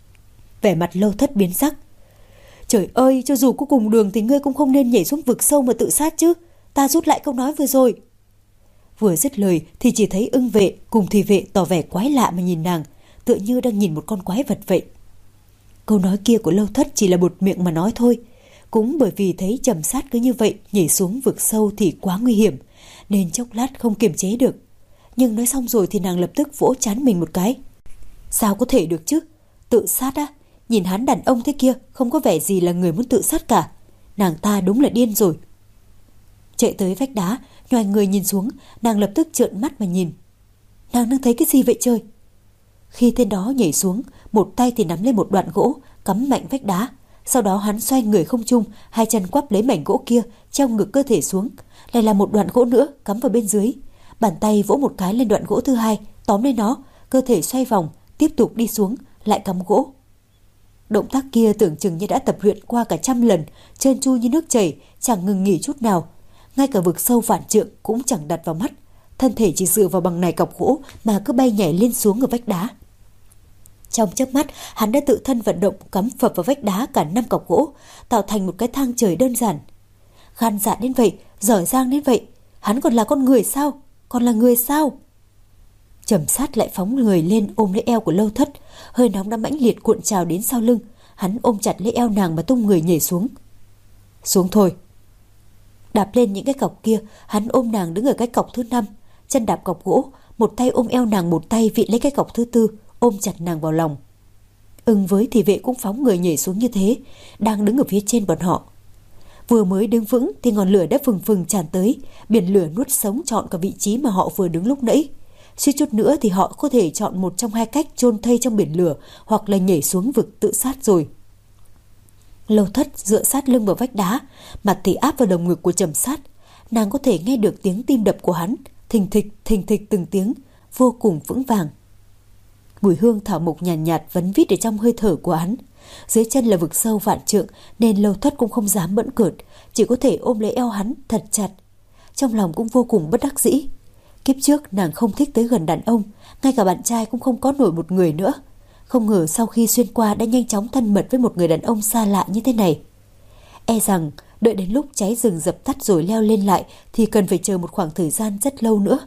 Vẻ mặt Lâu Thất biến sắc. Trời ơi, cho dù có cùng đường thì ngươi cũng không nên nhảy xuống vực sâu mà tự sát chứ. Ta rút lại câu nói vừa rồi. Vừa dứt lời thì chỉ thấy Ưng vệ cùng thị vệ tỏ vẻ quái lạ mà nhìn nàng, tựa như đang nhìn một con quái vật vậy. Câu nói kia của Lâu Thất chỉ là bột miệng mà nói thôi. Cũng bởi vì thấy Trầm Sát cứ như vậy nhảy xuống vực sâu thì quá nguy hiểm, nên chốc lát không kiềm chế được. Nhưng nói xong rồi thì nàng lập tức vỗ trán mình một cái. Sao có thể được chứ? Tự sát á? Nhìn hắn đàn ông thế kia không có vẻ gì là người muốn tự sát cả. Nàng ta đúng là điên rồi. Chạy tới vách đá, nhoài người nhìn xuống, nàng lập tức trợn mắt mà nhìn. Nàng đang thấy cái gì vậy trời? Khi tên đó nhảy xuống, một tay thì nắm lên một đoạn gỗ, cắm mạnh vách đá. Sau đó hắn xoay người không trung, hai chân quắp lấy mảnh gỗ kia, treo ngược cơ thể xuống. Lại là một đoạn gỗ nữa cắm vào bên dưới. Bàn tay vỗ một cái lên đoạn gỗ thứ hai, tóm lên nó, cơ thể xoay vòng, tiếp tục đi xuống, lại cắm gỗ. Động tác kia tưởng chừng như đã tập luyện qua cả trăm lần, trơn tru như nước chảy, chẳng ngừng nghỉ chút nào. Ngay cả vực sâu vạn trượng cũng chẳng đặt vào mắt. Thân thể chỉ dựa vào bằng này cọc gỗ mà cứ bay nhảy lên xuống ở vách đá. Trong chớp mắt, hắn đã tự thân vận động cắm phập vào vách đá cả năm cọc gỗ, tạo thành một cái thang trời đơn giản. Gan dạ đến vậy, giỏi giang đến vậy, hắn còn là con người sao? Còn là người sao? Trầm Sát lại phóng người lên ôm lấy eo của Lâu Thất, hơi nóng đã mãnh liệt cuộn trào đến sau lưng, hắn ôm chặt lấy eo nàng mà tung người nhảy xuống. Xuống thôi. Đạp lên những cái cọc kia, hắn ôm nàng đứng ở cái cọc thứ năm, chân đạp cọc gỗ, một tay ôm eo nàng, một tay vịn lấy cái cọc thứ tư, ôm chặt nàng vào lòng. Ưng với thị vệ cũng phóng người nhảy xuống như thế, đang đứng ở phía trên bọn họ. Vừa mới đứng vững thì ngọn lửa đã phừng phừng tràn tới, biển lửa nuốt sống trọn cả vị trí mà họ vừa đứng lúc nãy. Suýt chút nữa thì họ có thể chọn một trong hai cách chôn thây trong biển lửa hoặc là nhảy xuống vực tự sát rồi. Lâu Thất dựa sát lưng vào vách đá, mặt thì áp vào lồng ngực của Trầm Sát. Nàng có thể nghe được tiếng tim đập của hắn, thình thịch thình thịch từng tiếng, vô cùng vững vàng. Mùi hương thảo mộc nhàn nhạt, nhạt vấn vít ở trong hơi thở của hắn. Dưới chân là vực sâu vạn trượng nên Lâu Thất cũng không dám bỡn cợt, chỉ có thể ôm lấy eo hắn thật chặt. Trong lòng cũng vô cùng bất đắc dĩ. Kiếp trước nàng không thích tới gần đàn ông, ngay cả bạn trai cũng không có nổi một người nữa. Không ngờ sau khi xuyên qua đã nhanh chóng thân mật với một người đàn ông xa lạ như thế này. E rằng đợi đến lúc cháy rừng dập tắt rồi leo lên lại thì cần phải chờ một khoảng thời gian rất lâu nữa.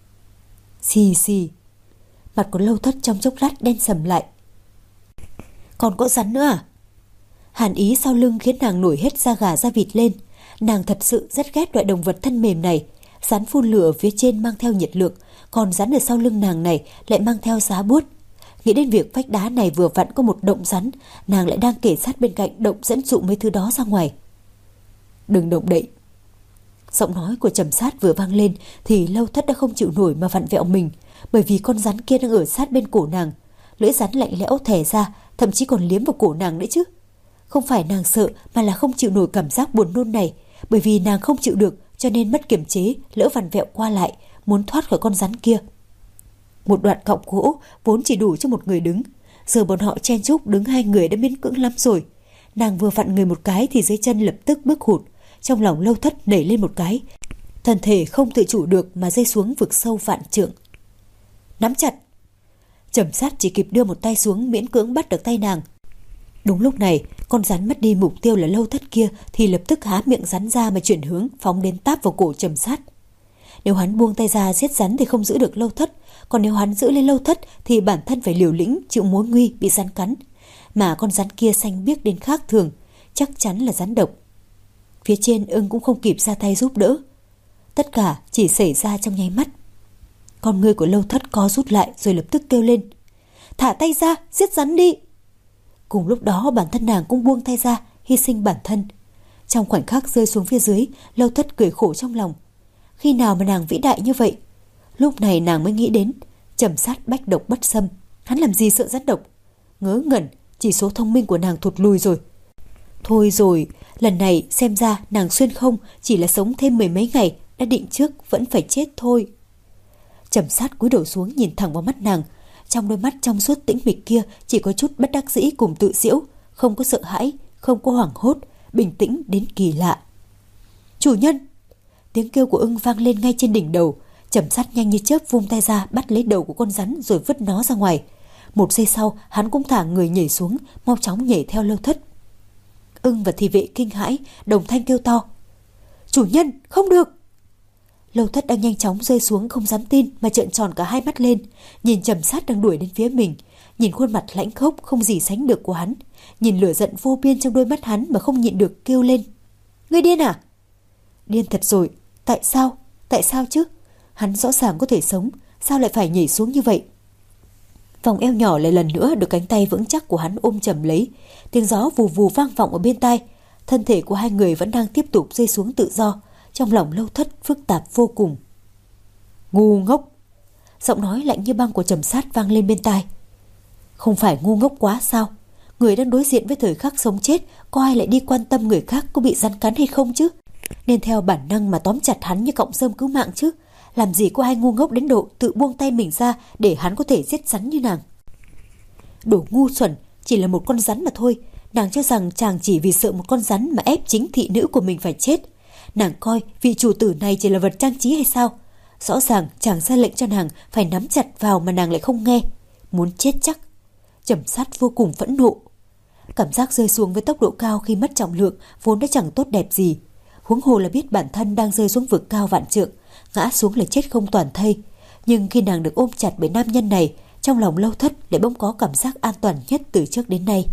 Xì xì. Mặt của Lâu Thất trong chốc lát đen sầm lại. Còn có rắn nữa à? Hàn ý sau lưng khiến nàng nổi hết da gà da vịt lên. Nàng thật sự rất ghét loại động vật thân mềm này. Rắn phun lửa phía trên mang theo nhiệt lượng, còn rắn ở sau lưng nàng này lại mang theo giá buốt. Nghĩ đến việc vách đá này vừa vặn có một động rắn, nàng lại đang kể sát bên cạnh động dẫn dụ mấy thứ đó ra ngoài. Đừng động đậy. Giọng nói của Trầm Sát vừa vang lên thì Lâu Thất đã không chịu nổi mà vặn vẹo mình, bởi vì con rắn kia đang ở sát bên cổ nàng. Lưỡi rắn lạnh lẽo thè ra, thậm chí còn liếm vào cổ nàng nữa chứ. Không phải nàng sợ mà là không chịu nổi cảm giác buồn nôn này, bởi vì nàng không chịu được cho nên mất kiềm chế, lỡ vặn vẹo qua lại, muốn thoát khỏi con rắn kia. Một đoạn cọc gỗ vốn chỉ đủ cho một người đứng, giờ bọn họ chen chúc đứng hai người đã miễn cưỡng lắm rồi. Nàng vừa vặn người một cái thì dưới chân lập tức bước hụt, trong lòng Lâu Thất nảy lên một cái, thân thể không tự chủ được mà rơi xuống vực sâu vạn trượng. Nắm chặt. Trầm Sát chỉ kịp đưa một tay xuống miễn cưỡng bắt được tay nàng. Đúng lúc này, con rắn mất đi mục tiêu là Lâu Thất kia thì lập tức há miệng rắn ra mà chuyển hướng phóng đến táp vào cổ Trầm Sát. Nếu hắn buông tay ra giết rắn thì không giữ được Lâu Thất, còn nếu hắn giữ lên Lâu Thất thì bản thân phải liều lĩnh chịu mối nguy bị rắn cắn. Mà con rắn kia xanh biếc đến khác thường, chắc chắn là rắn độc. Phía trên Ưng cũng không kịp ra tay giúp đỡ. Tất cả chỉ xảy ra trong nháy mắt. Con ngươi của Lâu Thất co rút lại rồi lập tức kêu lên: Thả tay ra, giết rắn đi. Cùng lúc đó bản thân nàng cũng buông tay ra, hy sinh bản thân. Trong khoảnh khắc rơi xuống phía dưới, Lâu Thất cười khổ trong lòng. Khi nào mà nàng vĩ đại như vậy? Lúc này nàng mới nghĩ đến Trầm Sát bách độc bất xâm, hắn làm gì sợ rắn độc? Ngớ ngẩn, chỉ số thông minh của nàng thụt lùi rồi. Thôi rồi, lần này xem ra nàng xuyên không chỉ là sống thêm mười mấy ngày, đã định trước vẫn phải chết thôi. Trầm Sát cúi đầu xuống nhìn thẳng vào mắt nàng, trong đôi mắt trong suốt tĩnh mịch kia chỉ có chút bất đắc dĩ cùng tự giễu, không có sợ hãi, không có hoảng hốt, bình tĩnh đến kỳ lạ. Chủ nhân! Tiếng kêu của Ưng vang lên ngay trên đỉnh đầu. Trầm Sát nhanh như chớp vung tay ra bắt lấy đầu của con rắn rồi vứt nó ra ngoài. Một giây sau hắn cũng thả người nhảy xuống, mau chóng nhảy theo Lâu Thất. Ưng và thị vệ kinh hãi đồng thanh kêu to: Chủ nhân, không được! Lâu Thất đang nhanh chóng rơi xuống không dám tin mà trợn tròn cả hai mắt lên, nhìn Trầm Sát đang đuổi đến phía mình, nhìn khuôn mặt lãnh khốc không gì sánh được của hắn, nhìn lửa giận vô biên trong đôi mắt hắn mà không nhịn được kêu lên: Ngươi điên à? Điên thật rồi, tại sao? Tại sao chứ? Hắn rõ ràng có thể sống, sao lại phải nhảy xuống như vậy? Vòng eo nhỏ lại lần nữa được cánh tay vững chắc của hắn ôm chầm lấy. Tiếng gió vù vù vang vọng ở bên tai. Thân thể của hai người vẫn đang tiếp tục rơi xuống tự do. Trong lòng Lâu Thất phức tạp vô cùng. Ngu ngốc! Giọng nói lạnh như băng của Trầm Sát vang lên bên tai. Không phải ngu ngốc quá sao? Người đang đối diện với thời khắc sống chết, có ai lại đi quan tâm người khác có bị rắn cắn hay không chứ? Nên theo bản năng mà tóm chặt hắn như cọng rơm cứu mạng chứ. Làm gì có ai ngu ngốc đến độ tự buông tay mình ra để hắn có thể giết rắn như nàng. Đồ ngu xuẩn, chỉ là một con rắn mà thôi. Nàng cho rằng chàng chỉ vì sợ một con rắn mà ép chính thị nữ của mình phải chết. Nàng coi vị chủ tử này chỉ là vật trang trí hay sao? Rõ ràng chàng ra lệnh cho nàng phải nắm chặt vào mà nàng lại không nghe. Muốn chết chắc. Trầm Sát vô cùng phẫn nộ. Cảm giác rơi xuống với tốc độ cao khi mất trọng lượng vốn đã chẳng tốt đẹp gì. Huống hồ là biết bản thân đang rơi xuống vực cao vạn trượng, ngã xuống là chết không toàn thây. Nhưng khi nàng được ôm chặt bởi nam nhân này, trong lòng Lâu Thất lại bỗng có cảm giác an toàn nhất từ trước đến nay.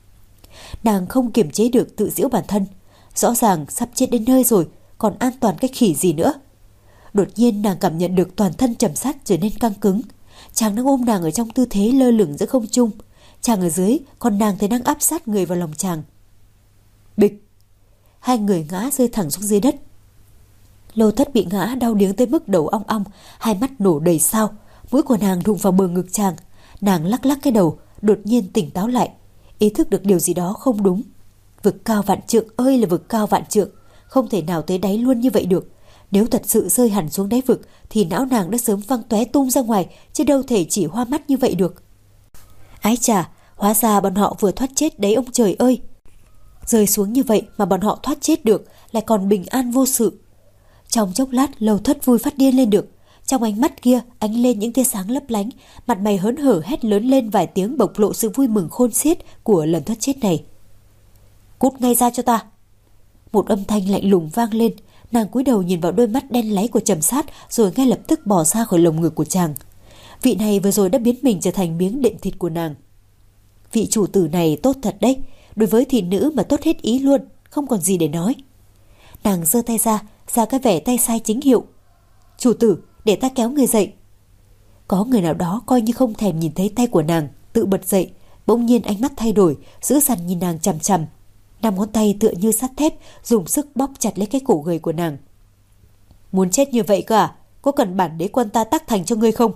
Nàng không kiềm chế được tự giễu bản thân. Rõ ràng sắp chết đến nơi rồi, còn an toàn cái khỉ gì nữa. Đột nhiên nàng cảm nhận được toàn thân Trầm Sát trở nên căng cứng. Chàng đang ôm nàng ở trong tư thế lơ lửng giữa không trung. Chàng ở dưới, còn nàng thì đang áp sát người vào lòng chàng. Bịch! Hai người ngã rơi thẳng xuống dưới đất. Lâu Thất bị ngã đau điếng tới mức đầu ong ong, hai mắt nổ đầy sao. Mũi của nàng đụng vào bờ ngực chàng. Nàng lắc lắc cái đầu, đột nhiên tỉnh táo lại, ý thức được điều gì đó không đúng. Vực cao vạn trượng ơi là vực cao vạn trượng, không thể nào tới đáy luôn như vậy được. Nếu thật sự rơi hẳn xuống đáy vực thì não nàng đã sớm văng tóe tung ra ngoài, chứ đâu thể chỉ hoa mắt như vậy được. Ái chà, hóa ra bọn họ vừa thoát chết đấy ông trời ơi. Rơi xuống như vậy mà bọn họ thoát chết được, lại còn bình an vô sự. Trong chốc lát Lâu Thất vui phát điên lên được. Trong ánh mắt kia ánh lên những tia sáng lấp lánh, mặt mày hớn hở hét lớn lên vài tiếng bộc lộ sự vui mừng khôn xiết của lần thoát chết này. Cút ngay ra cho ta! Một âm thanh lạnh lùng vang lên. Nàng cúi đầu nhìn vào đôi mắt đen láy của Trầm Sát, rồi ngay lập tức bỏ ra khỏi lồng ngực của chàng. Vị này vừa rồi đã biến mình trở thành miếng đệm thịt của nàng. Vị chủ tử này tốt thật đấy, đối với thị nữ mà tốt hết ý luôn, không còn gì để nói. Nàng giơ tay ra, ra cái vẻ tay sai chính hiệu. Chủ tử, để ta kéo người dậy. Có người nào đó coi như không thèm nhìn thấy tay của nàng, tự bật dậy. Bỗng nhiên ánh mắt thay đổi, giữ dằn nhìn nàng chằm chằm. Năm ngón tay tựa như sắt thép, dùng sức bóp chặt lấy cái cổ gầy của nàng. Muốn chết như vậy cơ à? Có cần bản đế quân ta tác thành cho ngươi không?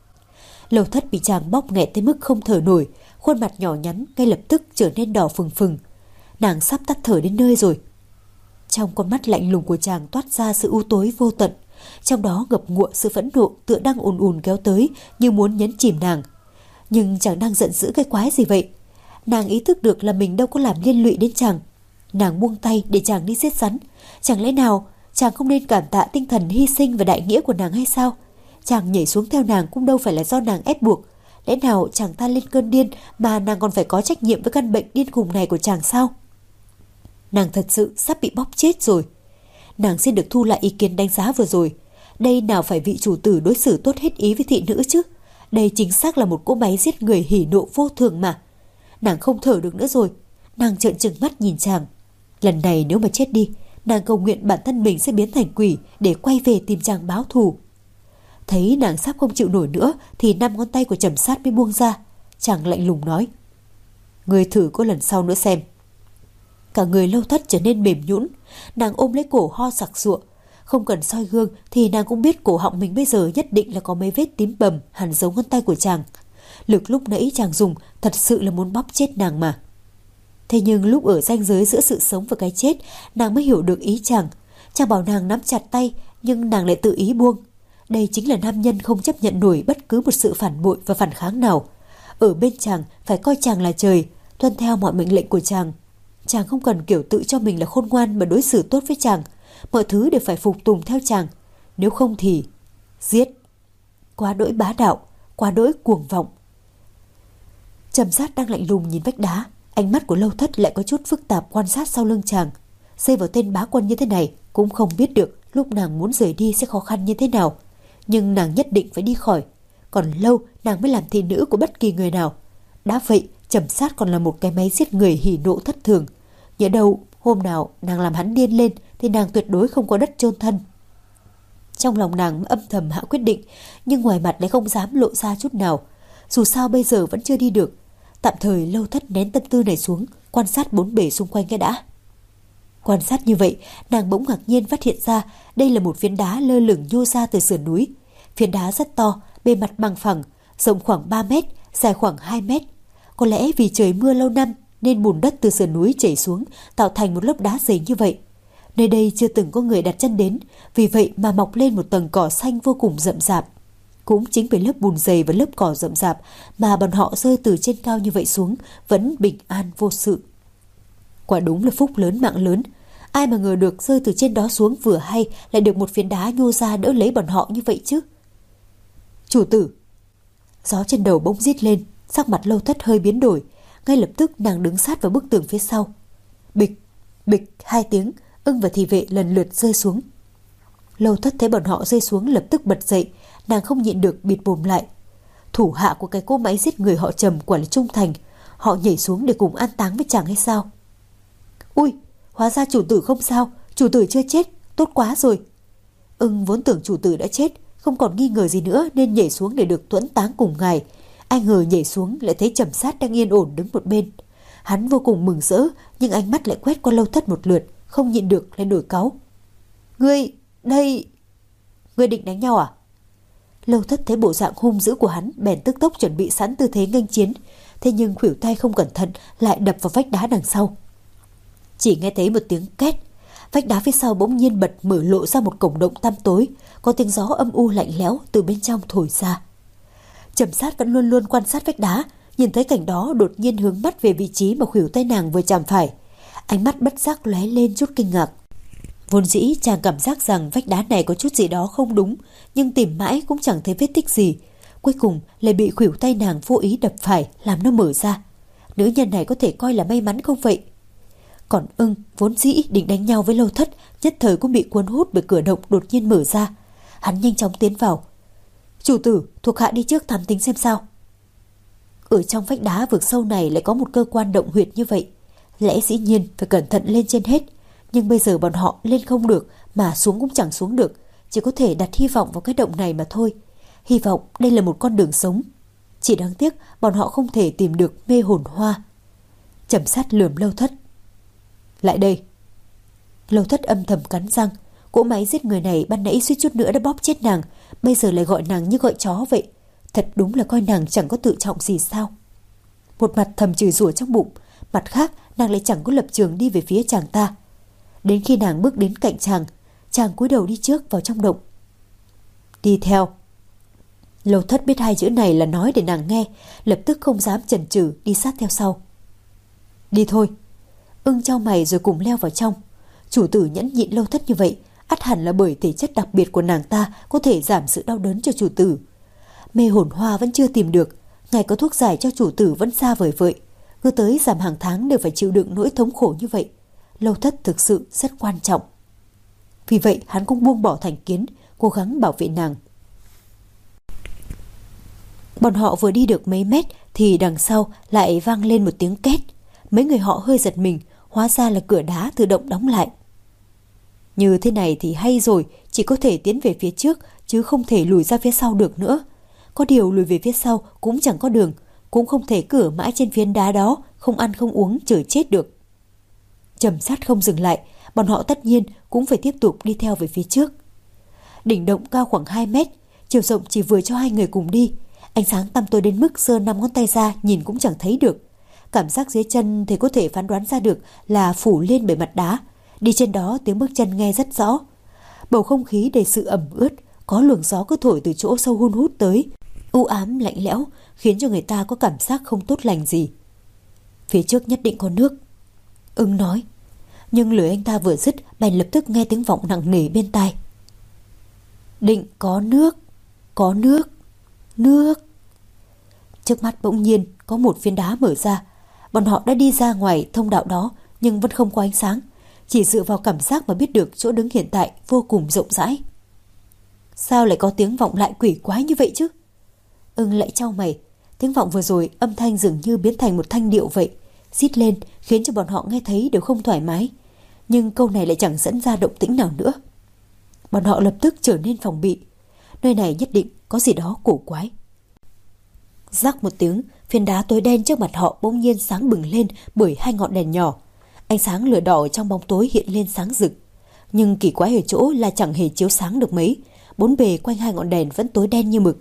Lâu Thất bị chàng bóp nghẹt tới mức không thở nổi, khuôn mặt nhỏ nhắn ngay lập tức trở nên đỏ phừng phừng. Nàng sắp tắt thở đến nơi rồi. Trong con mắt lạnh lùng của chàng toát ra sự u tối vô tận, trong đó ngập ngụa sự phẫn nộ tựa đang ùn ùn kéo tới như muốn nhấn chìm nàng. Nhưng chàng đang giận dữ cái quái gì vậy? Nàng ý thức được là mình đâu có làm liên lụy đến chàng. Nàng buông tay để chàng đi giết rắn. Chẳng lẽ nào chàng không nên cảm tạ tinh thần hy sinh và đại nghĩa của nàng hay sao? Chàng nhảy xuống theo nàng cũng đâu phải là do nàng ép buộc. Lẽ nào chàng ta lên cơn điên mà nàng còn phải có trách nhiệm với căn bệnh điên khùng này của chàng sao? Nàng thật sự sắp bị bóp chết rồi. Nàng xin được thu lại ý kiến đánh giá vừa rồi. Đây nào phải vị chủ tử đối xử tốt hết ý với thị nữ chứ? Đây chính xác là một cỗ máy giết người hỉ nộ vô thường mà. Nàng không thở được nữa rồi. Nàng trợn trừng mắt nhìn chàng. Lần này nếu mà chết đi, nàng cầu nguyện bản thân mình sẽ biến thành quỷ để quay về tìm chàng báo thù. Thấy nàng sắp không chịu nổi nữa thì năm ngón tay của Trầm Sát mới buông ra. Chàng lạnh lùng nói: Ngươi thử có lần sau nữa xem. Cả người Lâu Thất trở nên mềm nhũn. Nàng ôm lấy cổ ho sặc sụa. Không cần soi gương thì nàng cũng biết cổ họng mình bây giờ nhất định là có mấy vết tím bầm hằn dấu ngón tay của chàng. Lực lúc nãy chàng dùng thật sự là muốn bóp chết nàng mà. Thế nhưng lúc ở ranh giới giữa sự sống và cái chết, nàng mới hiểu được ý chàng. Chàng bảo nàng nắm chặt tay, nhưng nàng lại tự ý buông. Đây chính là nam nhân không chấp nhận nổi bất cứ một sự phản bội và phản kháng nào. Ở bên chàng phải coi chàng là trời, tuân theo mọi mệnh lệnh của chàng. Chàng không cần kiểu tự cho mình là khôn ngoan mà đối xử tốt với chàng. Mọi thứ đều phải phục tùng theo chàng. Nếu không thì giết. Quá đỗi bá đạo, quá đỗi cuồng vọng. Trầm Sát đang lạnh lùng nhìn vách đá. Ánh mắt của Lâu Thất lại có chút phức tạp quan sát sau lưng chàng. Rơi vào tên bá quân như thế này cũng không biết được lúc nàng muốn rời đi sẽ khó khăn như thế nào. Nhưng nàng nhất định phải đi khỏi. Còn lâu nàng mới làm thị nữ của bất kỳ người nào. Đã vậy Trầm Sát còn là một cái máy giết người hỉ nộ thất thường. Nhỡ đâu hôm nào nàng làm hắn điên lên thì nàng tuyệt đối không có đất chôn thân. Trong lòng nàng âm thầm hạ quyết định, nhưng ngoài mặt lại không dám lộ ra chút nào. Dù sao bây giờ vẫn chưa đi được. Tạm thời Lâu Thất nén tâm tư này xuống, quan sát bốn bề xung quanh cái đã. Quan sát như vậy, nàng bỗng ngạc nhiên phát hiện ra đây là một phiến đá lơ lửng nhô ra từ sườn núi. Phiến đá rất to, bề mặt bằng phẳng, rộng khoảng ba mét, dài khoảng hai mét. Có lẽ vì trời mưa lâu năm nên bùn đất từ sườn núi chảy xuống tạo thành một lớp đá dày như vậy. Nơi đây chưa từng có người đặt chân đến, vì vậy mà mọc lên một tầng cỏ xanh vô cùng rậm rạp. Cũng chính vì lớp bùn dày và lớp cỏ rậm rạp mà bọn họ rơi từ trên cao như vậy xuống vẫn bình an vô sự. Quả đúng là phúc lớn mạng lớn. Ai mà ngờ được rơi từ trên đó xuống vừa hay lại được một phiến đá nhô ra đỡ lấy bọn họ như vậy chứ. Chủ tử! Gió trên đầu bỗng rít lên, sắc mặt Lâu Thất hơi biến đổi. Ngay lập tức nàng đứng sát vào bức tường phía sau. Bịch, bịch hai tiếng, Ưng và thị vệ lần lượt rơi xuống. Lâu Thất thấy bọn họ rơi xuống lập tức bật dậy, nàng không nhịn được bịt mồm lại. Thủ hạ của cái cô máy giết người họ Trầm quả là trung thành, họ nhảy xuống để cùng an táng với chàng hay sao? Ui, hóa ra chủ tử không sao, chủ tử chưa chết, tốt quá rồi. Ưng vốn tưởng chủ tử đã chết, không còn nghi ngờ gì nữa nên nhảy xuống để được tuẫn táng cùng ngài. Ai ngờ nhảy xuống lại thấy Trầm Sát đang yên ổn đứng một bên. Hắn vô cùng mừng rỡ, nhưng ánh mắt lại quét qua Lâu Thất một lượt, không nhịn được lại nổi cáu. Ngươi, đây... Ngươi định đánh nhau à? Lâu Thất thấy bộ dạng hung dữ của hắn, bèn tức tốc chuẩn bị sẵn tư thế nghênh chiến. Thế nhưng khuỷu tay không cẩn thận lại đập vào vách đá đằng sau. Chỉ nghe thấy một tiếng két, vách đá phía sau bỗng nhiên bật mở lộ ra một cổng động tăm tối, có tiếng gió âm u lạnh lẽo từ bên trong thổi ra. Trầm Sát vẫn luôn luôn quan sát vách đá, nhìn thấy cảnh đó đột nhiên hướng mắt về vị trí mà khuỷu tay nàng vừa chạm phải. Ánh mắt bất giác lóe lên chút kinh ngạc. Vốn dĩ chàng cảm giác rằng vách đá này có chút gì đó không đúng, nhưng tìm mãi cũng chẳng thấy vết tích gì. Cuối cùng lại bị khuỷu tay nàng vô ý đập phải làm nó mở ra. Nữ nhân này có thể coi là may mắn không vậy? Còn Ưng vốn dĩ định đánh nhau với Lâu Thất, nhất thời cũng bị cuốn hút bởi cửa động đột nhiên mở ra. Hắn nhanh chóng tiến vào. Chủ tử, thuộc hạ đi trước thám tính xem sao. Ở trong vách đá vực sâu này lại có một cơ quan động huyệt như vậy, lẽ dĩ nhiên phải cẩn thận lên trên hết. Nhưng bây giờ bọn họ lên không được, mà xuống cũng chẳng xuống được, chỉ có thể đặt hy vọng vào cái động này mà thôi. Hy vọng đây là một con đường sống. Chỉ đáng tiếc bọn họ không thể tìm được mê hồn hoa. Trầm Sát lườm Lâu Thất. Lại đây. Lâu Thất âm thầm cắn răng. Cỗ máy giết người này ban nãy suýt chút nữa đã bóp chết nàng, bây giờ lại gọi nàng như gọi chó vậy. Thật đúng là coi nàng chẳng có tự trọng gì sao. Một mặt thầm chửi rủa trong bụng, mặt khác nàng lại chẳng có lập trường đi về phía chàng ta. Đến khi nàng bước đến cạnh chàng, chàng cúi đầu đi trước vào trong động. Đi theo. Lâu Thất biết hai chữ này là nói để nàng nghe, lập tức không dám chần chừ đi sát theo sau. Đi thôi. Ưng chau mày rồi cùng leo vào trong. Chủ tử nhẫn nhịn Lâu Thất như vậy, ắt hẳn là bởi thể chất đặc biệt của nàng ta có thể giảm sự đau đớn cho chủ tử. Mê hồn hoa vẫn chưa tìm được, ngài có thuốc giải cho chủ tử vẫn xa vời vợi. Cứ tới giảm hàng tháng đều phải chịu đựng nỗi thống khổ như vậy. Lâu Thất thực sự rất quan trọng. Vì vậy hắn cũng buông bỏ thành kiến, cố gắng bảo vệ nàng. Bọn họ vừa đi được mấy mét thì đằng sau lại vang lên một tiếng két. Mấy người họ hơi giật mình, hóa ra là cửa đá tự động đóng lại. Như thế này thì hay rồi, chỉ có thể tiến về phía trước chứ không thể lùi ra phía sau được nữa. Có điều lùi về phía sau cũng chẳng có đường, cũng không thể cửa mãi trên phiến đá đó, không ăn không uống chờ chết được. Trầm Sát không dừng lại, bọn họ tất nhiên cũng phải tiếp tục đi theo về phía trước. Đỉnh động cao khoảng hai mét, chiều rộng chỉ vừa cho hai người cùng đi. Ánh sáng tăm tối đến mức giơ năm ngón tay ra nhìn cũng chẳng thấy được. Cảm giác dưới chân thì có thể phán đoán ra được là phủ lên bởi mặt đá. Đi trên đó tiếng bước chân nghe rất rõ. Bầu không khí đầy sự ẩm ướt, có luồng gió cứ thổi từ chỗ sâu hun hút tới, u ám lạnh lẽo, khiến cho người ta có cảm giác không tốt lành gì. Phía trước nhất định có nước. Ưng nói. Nhưng lời anh ta vừa dứt, bèn lập tức nghe tiếng vọng nặng nề bên tai. Định có nước, có nước, nước. Trước mắt bỗng nhiên có một phiến đá mở ra. Bọn họ đã đi ra ngoài thông đạo đó, nhưng vẫn không có ánh sáng. Chỉ dựa vào cảm giác mà biết được chỗ đứng hiện tại vô cùng rộng rãi. Sao lại có tiếng vọng lại quỷ quái như vậy chứ? Ưng lại chau mày. Tiếng vọng vừa rồi âm thanh dường như biến thành một thanh điệu vậy, rít lên khiến cho bọn họ nghe thấy đều không thoải mái. Nhưng câu này lại chẳng dẫn ra động tĩnh nào nữa. Bọn họ lập tức trở nên phòng bị. Nơi này nhất định có gì đó cổ quái. Rắc một tiếng, phiến đá tối đen trước mặt họ bỗng nhiên sáng bừng lên bởi hai ngọn đèn nhỏ. Ánh sáng lửa đỏ trong bóng tối hiện lên sáng rực. Nhưng kỳ quái ở chỗ là chẳng hề chiếu sáng được mấy. Bốn bề quanh hai ngọn đèn vẫn tối đen như mực.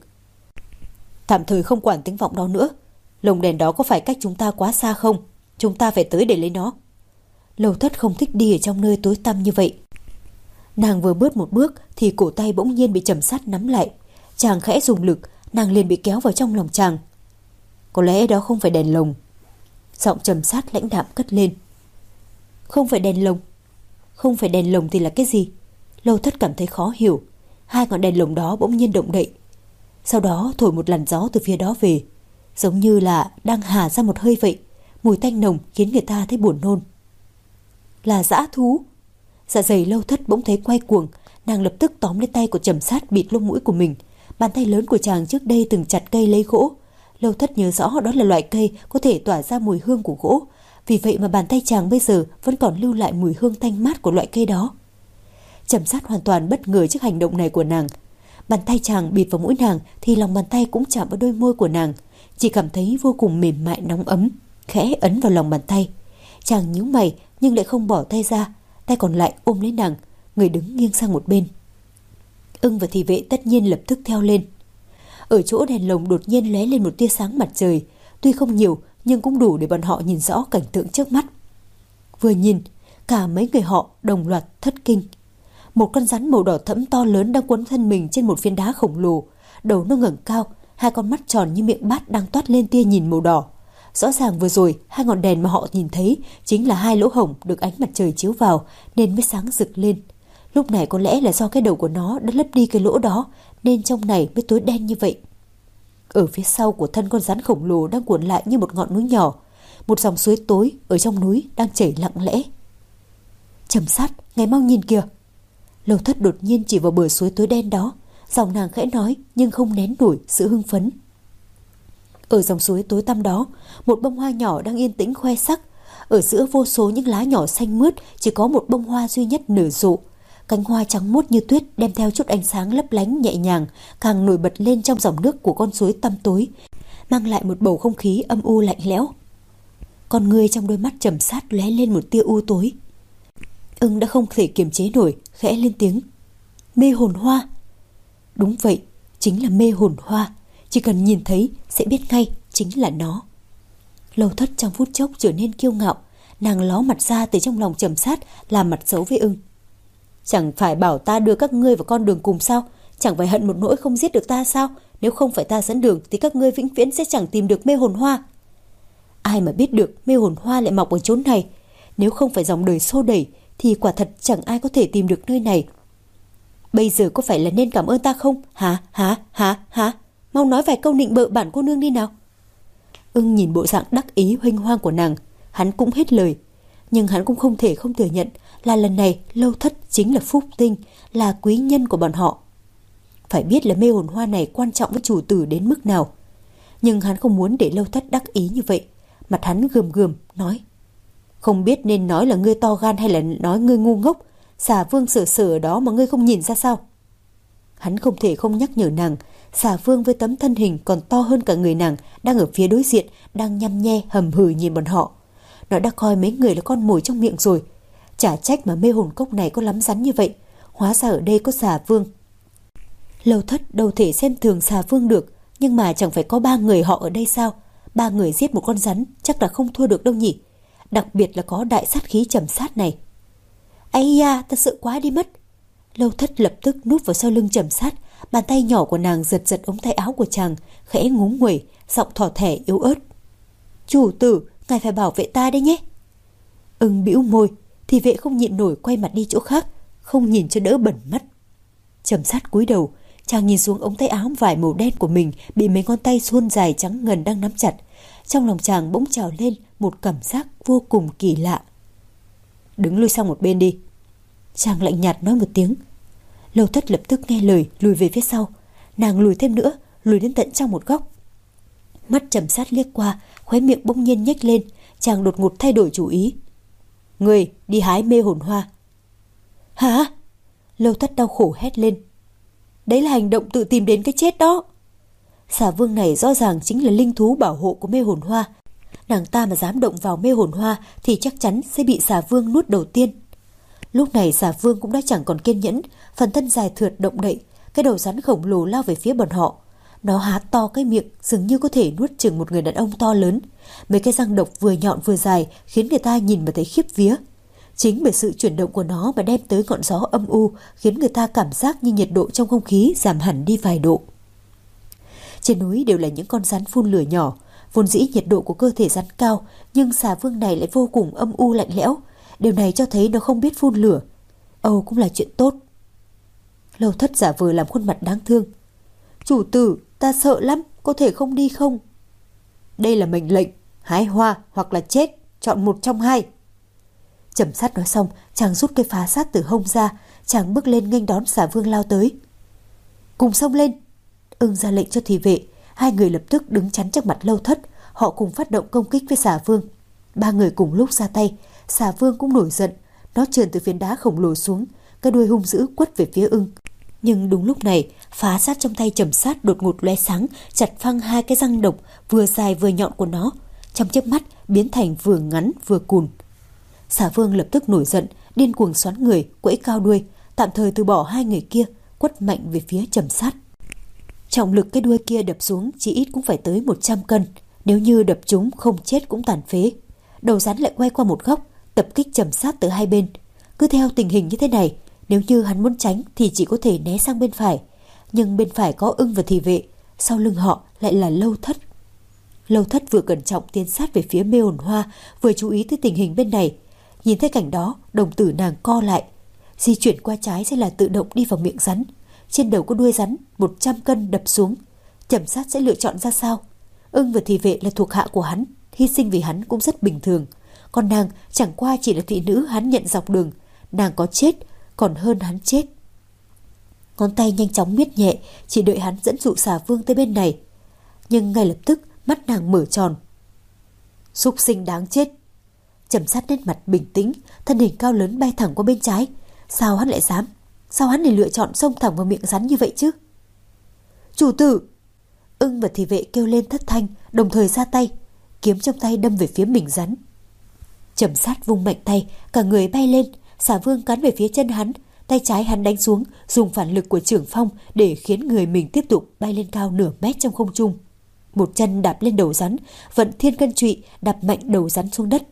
Tạm thời không quản tiếng vọng đó nữa. Lồng đèn đó có phải cách chúng ta quá xa không? Chúng ta phải tới để lấy nó. Lâu Thất không thích đi ở trong nơi tối tăm như vậy. Nàng vừa bước một bước thì cổ tay bỗng nhiên bị Trầm Sát nắm lại. Chàng khẽ dùng lực, nàng liền bị kéo vào trong lòng chàng. Có lẽ đó không phải đèn lồng. Giọng Trầm Sát lãnh đạm cất lên. Không phải đèn lồng? Không phải đèn lồng thì là cái gì? Lâu Thất cảm thấy khó hiểu. Hai ngọn đèn lồng đó bỗng nhiên động đậy. Sau đó thổi một làn gió từ phía đó về, giống như là đang hà ra một hơi vậy. Mùi tanh nồng khiến người ta thấy buồn nôn. Là dã thú. Dạ dày Lâu Thất bỗng thấy quay cuồng. Nàng lập tức tóm lấy tay của Trầm Sát bịt lông mũi của mình. Bàn tay lớn của chàng trước đây từng chặt cây lấy gỗ. Lâu Thất nhớ rõ đó là loại cây có thể tỏa ra mùi hương của gỗ. Vì vậy mà bàn tay chàng bây giờ vẫn còn lưu lại mùi hương tanh mát của loại cây đó. Trầm Sát hoàn toàn bất ngờ trước hành động này của nàng. Bàn tay chàng bịt vào mũi nàng thì lòng bàn tay cũng chạm vào đôi môi của nàng. Chỉ cảm thấy vô cùng mềm mại nóng ấm. Khẽ ấn vào lòng bàn tay. Chàng nhíu mày nhưng lại không bỏ tay ra. Tay còn lại ôm lấy nàng. Người đứng nghiêng sang một bên. Ưng và thị vệ tất nhiên lập tức theo lên. Ở chỗ đèn lồng đột nhiên lóe lên một tia sáng mặt trời. Tuy không nhiều nhưng cũng đủ để bọn họ nhìn rõ cảnh tượng trước mắt. Vừa nhìn, cả mấy người họ đồng loạt thất kinh. Một con rắn màu đỏ thẫm to lớn đang quấn thân mình trên một phiến đá khổng lồ. Đầu nó ngẩng cao, hai con mắt tròn như miệng bát đang toát lên tia nhìn màu đỏ. Rõ ràng vừa rồi hai ngọn đèn mà họ nhìn thấy chính là hai lỗ hổng được ánh mặt trời chiếu vào nên mới sáng rực lên. Lúc này có lẽ là do cái đầu của nó đã lấp đi cái lỗ đó nên trong này mới tối đen như vậy. Ở phía sau của thân con rắn khổng lồ đang cuộn lại như một ngọn núi nhỏ. Một dòng suối tối ở trong núi đang chảy lặng lẽ. Trầm Sát, ngài mau nhìn kìa. Lâu Thất đột nhiên chỉ vào bờ suối tối đen đó. Giọng nàng khẽ nói nhưng không nén nổi sự hưng phấn. Ở dòng suối tối tăm đó, một bông hoa nhỏ đang yên tĩnh khoe sắc. Ở giữa vô số những lá nhỏ xanh mướt chỉ có một bông hoa duy nhất nở rộ. Cánh hoa trắng muốt như tuyết đem theo chút ánh sáng lấp lánh nhẹ nhàng, càng nổi bật lên trong dòng nước của con suối tăm tối, mang lại một bầu không khí âm u lạnh lẽo. Con người trong đôi mắt Trầm Sát lóe lên một tia u tối. Ưng đã không thể kiềm chế nổi, khẽ lên tiếng. Mê hồn hoa. Đúng vậy, chính là mê hồn hoa. Chỉ cần nhìn thấy sẽ biết ngay chính là nó. Lâu Thất trong phút chốc trở nên kiêu ngạo. Nàng ló mặt ra từ trong lòng Trầm Sát, làm mặt xấu với Ưng. Chẳng phải bảo ta đưa các ngươi vào con đường cùng sao? Chẳng phải hận một nỗi không giết được ta sao? Nếu không phải ta dẫn đường thì các ngươi vĩnh viễn sẽ chẳng tìm được mê hồn hoa. Ai mà biết được mê hồn hoa lại mọc ở chốn này? Nếu không phải dòng đời xô đẩy thì quả thật chẳng ai có thể tìm được nơi này. Bây giờ có phải là nên cảm ơn ta không? Hả? Hả? Hả? Hả? Mau nói vài câu nịnh bợ bản cô nương đi nào. Ưng nhìn bộ dạng đắc ý huênh hoang của nàng, hắn cũng hết lời. Nhưng hắn cũng không thể không thừa nhận là lần này Lâu Thất chính là phúc tinh, là quý nhân của bọn họ. Phải biết là mê hồn hoa này quan trọng với chủ tử đến mức nào. Nhưng hắn không muốn để Lâu Thất đắc ý như vậy. Mặt hắn gườm gườm nói: Không biết nên nói là ngươi to gan hay là nói ngươi ngu ngốc. Xà Vương sở sở ở đó mà ngươi không nhìn ra sao? Hắn không thể không nhắc nhở nàng. Xà Vương với tấm thân hình còn to hơn cả người nàng đang ở phía đối diện, đang nhăm nhe hầm hừ nhìn bọn họ. Nó đã coi mấy người là con mồi trong miệng rồi. Chả trách mà mê hồn cốc này có lắm rắn như vậy. Hóa ra ở đây có Xà Vương. Lâu Thất đâu thể xem thường Xà Vương được. Nhưng mà chẳng phải có ba người họ ở đây sao? Ba người giết một con rắn chắc là không thua được đâu nhỉ. Đặc biệt là có đại sát khí Trầm Sát này. Ây da, thật sự quá đi mất. Lâu Thất lập tức núp vào sau lưng Trầm Sát. Bàn tay nhỏ của nàng giật giật ống tay áo của chàng, khẽ ngúng nguẩy, giọng thỏ thẻ yếu ớt. Chủ tử, ngài phải bảo vệ ta đấy nhé. Ưng bĩu môi, thì vệ không nhịn nổi quay mặt đi chỗ khác, không nhìn cho đỡ bẩn mắt. Trầm Sát cúi đầu, chàng nhìn xuống ống tay áo vải màu đen của mình bị mấy ngón tay suôn dài trắng ngần đang nắm chặt. Trong lòng chàng bỗng trào lên một cảm giác vô cùng kỳ lạ. Đứng lui sang một bên đi. Chàng lạnh nhạt nói một tiếng. Lâu Thất lập tức nghe lời lùi về phía sau. Nàng lùi thêm nữa, lùi đến tận trong một góc. Mắt Trầm Sát liếc qua, khóe miệng bỗng nhiên nhếch lên. Chàng đột ngột thay đổi chủ ý. Người đi hái mê hồn hoa. Hả? Lâu Thất đau khổ hét lên. Đấy là hành động tự tìm đến cái chết đó. Xà vương này rõ ràng chính là linh thú bảo hộ của mê hồn hoa. Nàng ta mà dám động vào mê hồn hoa thì chắc chắn sẽ bị xà vương nuốt đầu tiên. Lúc này xà vương cũng đã chẳng còn kiên nhẫn, phần thân dài thượt động đậy, cái đầu rắn khổng lồ lao về phía bọn họ. Nó há to cái miệng dường như có thể nuốt chửng một người đàn ông to lớn. Mấy cái răng độc vừa nhọn vừa dài khiến người ta nhìn mà thấy khiếp vía. Chính bởi sự chuyển động của nó mà đem tới ngọn gió âm u khiến người ta cảm giác như nhiệt độ trong không khí giảm hẳn đi vài độ. Trên núi đều là những con rắn phun lửa nhỏ. Vốn dĩ nhiệt độ của cơ thể rắn cao, nhưng xà vương này lại vô cùng âm u lạnh lẽo. Điều này cho thấy nó không biết phun lửa. Âu cũng là chuyện tốt. Lâu Thất giả vờ làm khuôn mặt đáng thương. Chủ tử, ta sợ lắm, có thể không đi không? Đây là mệnh lệnh, hái hoa hoặc là chết, chọn một trong hai. Trầm Sát nói xong, chàng rút cây phá sát từ hông ra, chàng bước lên nghênh đón xà vương lao tới. Cùng xông lên. Ưng ra lệnh cho thị vệ, hai người lập tức đứng chắn trước mặt Lâu Thất, họ cùng phát động công kích với xà vương. Ba người cùng lúc ra tay, xà vương cũng nổi giận, nó trườn từ phiến đá khổng lồ xuống, cái đuôi hung dữ quất về phía Ưng. Nhưng đúng lúc này, phá sát trong tay Trầm Sát đột ngột lóe sáng, chặt phăng hai cái răng độc vừa dài vừa nhọn của nó, trong chớp mắt biến thành vừa ngắn vừa cùn. Xà vương lập tức nổi giận, điên cuồng xoắn người, quẫy cao đuôi, tạm thời từ bỏ hai người kia, quất mạnh về phía Trầm Sát. Trọng lực cái đuôi kia đập xuống chỉ ít cũng phải tới một trăm cân, nếu như đập chúng không chết cũng tàn phế. Đầu rắn lại quay qua một góc, tập kích Trầm Sát từ hai bên. Cứ theo tình hình như thế này, nếu như hắn muốn tránh thì chỉ có thể né sang bên phải, nhưng bên phải có Ưng và thị vệ, sau lưng họ lại là Lâu Thất. Lâu Thất vừa cẩn trọng tiến sát về phía mê hồn hoa, vừa chú ý tới tình hình bên này. Nhìn thấy cảnh đó, đồng tử nàng co lại. Di chuyển qua trái sẽ là tự động đi vào miệng rắn. Trên đầu có đuôi rắn, một trăm cân đập xuống. Trầm Sát sẽ lựa chọn ra sao? Ưng và thị vệ là thuộc hạ của hắn, hy sinh vì hắn cũng rất bình thường. Còn nàng chẳng qua chỉ là thị nữ hắn nhận dọc đường. Nàng có chết còn hơn hắn chết. Ngón tay nhanh chóng miết nhẹ, chỉ đợi hắn dẫn dụ xà vương tới bên này. Nhưng ngay lập tức mắt nàng mở tròn. Súc sinh đáng chết. Trầm Sát nét mặt bình tĩnh, thân hình cao lớn bay thẳng qua bên trái. Sao hắn lại dám? Sao hắn lại lựa chọn xông thẳng vào miệng rắn như vậy chứ? Chủ tử! Ưng và thị vệ kêu lên thất thanh, đồng thời ra tay, kiếm trong tay đâm về phía mình rắn. Trầm Sát vung mạnh tay, cả người bay lên, xà vương cắn về phía chân hắn, tay trái hắn đánh xuống, dùng phản lực của trưởng phong để khiến người mình tiếp tục bay lên cao nửa mét trong không trung. Một chân đạp lên đầu rắn, vận thiên cân trụy đạp mạnh đầu rắn xuống đất.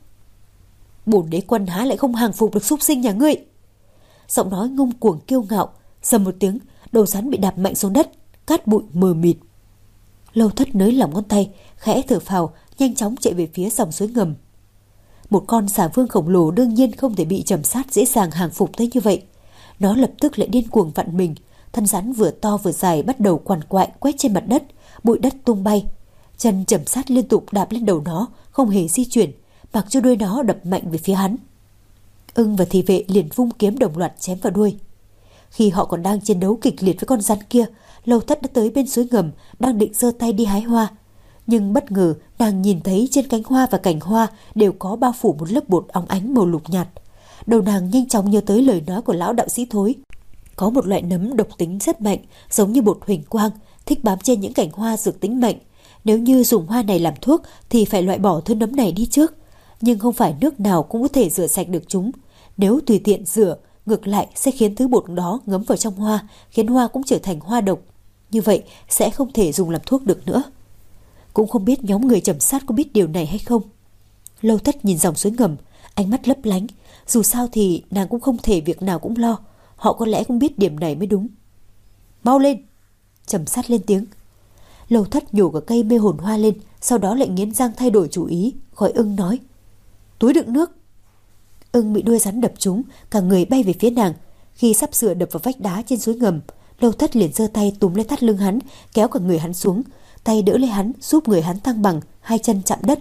Bổn đế quân há lại không hàng phục được súc sinh nhà ngươi? Giọng nói ngông cuồng kiêu ngạo, dầm một tiếng, đầu rắn bị đạp mạnh xuống đất, cát bụi mờ mịt. Lâu Thất nới lỏng ngón tay, khẽ thở phào, nhanh chóng chạy về phía dòng suối ngầm. Một con xà vương khổng lồ đương nhiên không thể bị Trầm Sát dễ dàng hàng phục tới như vậy. Nó lập tức lại điên cuồng vặn mình, thân rắn vừa to vừa dài bắt đầu quằn quại quét trên mặt đất, bụi đất tung bay. Chân Trầm Sát liên tục đạp lên đầu nó, không hề di chuyển, mặc cho đuôi nó đập mạnh về phía hắn. Ưng và thị vệ liền vung kiếm đồng loạt chém vào đuôi. Khi họ còn đang chiến đấu kịch liệt với con rắn kia, Lâu Thất đã tới bên suối ngầm, đang định giơ tay đi hái hoa. Nhưng bất ngờ nàng nhìn thấy trên cánh hoa và cành hoa đều có bao phủ một lớp bột óng ánh màu lục nhạt. Đầu nàng nhanh chóng nhớ tới lời nói của lão đạo sĩ Thối. Có một loại nấm độc tính rất mạnh, giống như bột huỳnh quang, thích bám trên những cành hoa dược tính mạnh. Nếu như dùng hoa này làm thuốc thì phải loại bỏ thứ nấm này đi trước. Nhưng không phải nước nào cũng có thể rửa sạch được chúng. Nếu tùy tiện rửa, ngược lại sẽ khiến thứ bột đó ngấm vào trong hoa, khiến hoa cũng trở thành hoa độc. Như vậy sẽ không thể dùng làm thuốc được nữa. Cũng không biết nhóm người Trầm Sát có biết điều này hay không. Lâu Thất nhìn dòng suối ngầm, ánh mắt lấp lánh. Dù sao thì nàng cũng không thể việc nào cũng lo. Họ có lẽ cũng biết điểm này mới đúng. Mau lên! Trầm Sát lên tiếng. Lâu Thất nhổ cả cây mê hồn hoa lên, sau đó lại nghiến răng thay đổi chủ ý, gọi Ưng nói. Túi đựng nước! Ưng bị đuôi rắn đập trúng, cả người bay về phía nàng. Khi sắp sửa đập vào vách đá trên suối ngầm, Lâu Thất liền giơ tay túm lấy thắt lưng hắn, kéo cả người hắn xuống, tay đỡ lấy hắn, giúp người hắn thăng bằng, hai chân chạm đất.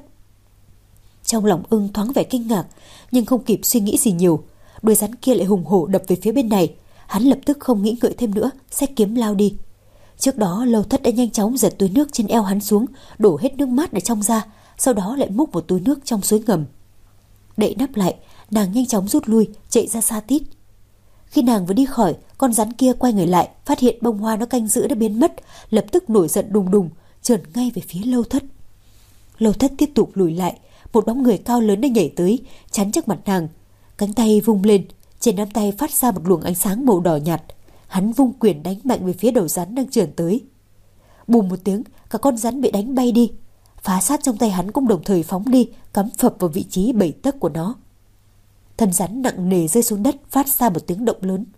Trong lòng Ưng thoáng vẻ kinh ngạc, nhưng không kịp suy nghĩ gì nhiều. Đuôi rắn kia lại hùng hổ đập về phía bên này, hắn lập tức không nghĩ ngợi thêm nữa, xách kiếm lao đi. Trước đó Lâu Thất đã nhanh chóng giật túi nước trên eo hắn xuống, đổ hết nước mát ở trong ra, sau đó lại múc một túi nước trong suối ngầm. Đậy nắp lại, nàng nhanh chóng rút lui, chạy ra xa tít. Khi nàng vừa đi khỏi, con rắn kia quay người lại, phát hiện bông hoa nó canh giữ đã biến mất, lập tức nổi giận đùng đùng, trườn ngay về phía Lâu Thất. Lâu Thất tiếp tục lùi lại, một bóng người cao lớn đã nhảy tới, chắn trước mặt nàng. Cánh tay vung lên, trên nắm tay phát ra một luồng ánh sáng màu đỏ nhạt. Hắn vung quyền đánh mạnh về phía đầu rắn đang trườn tới. Bùm một tiếng, cả con rắn bị đánh bay đi. Phá sát trong tay hắn cũng đồng thời phóng đi, cắm phập vào vị trí bảy tấc của nó. Thân rắn nặng nề rơi xuống đất, phát ra một tiếng động lớn.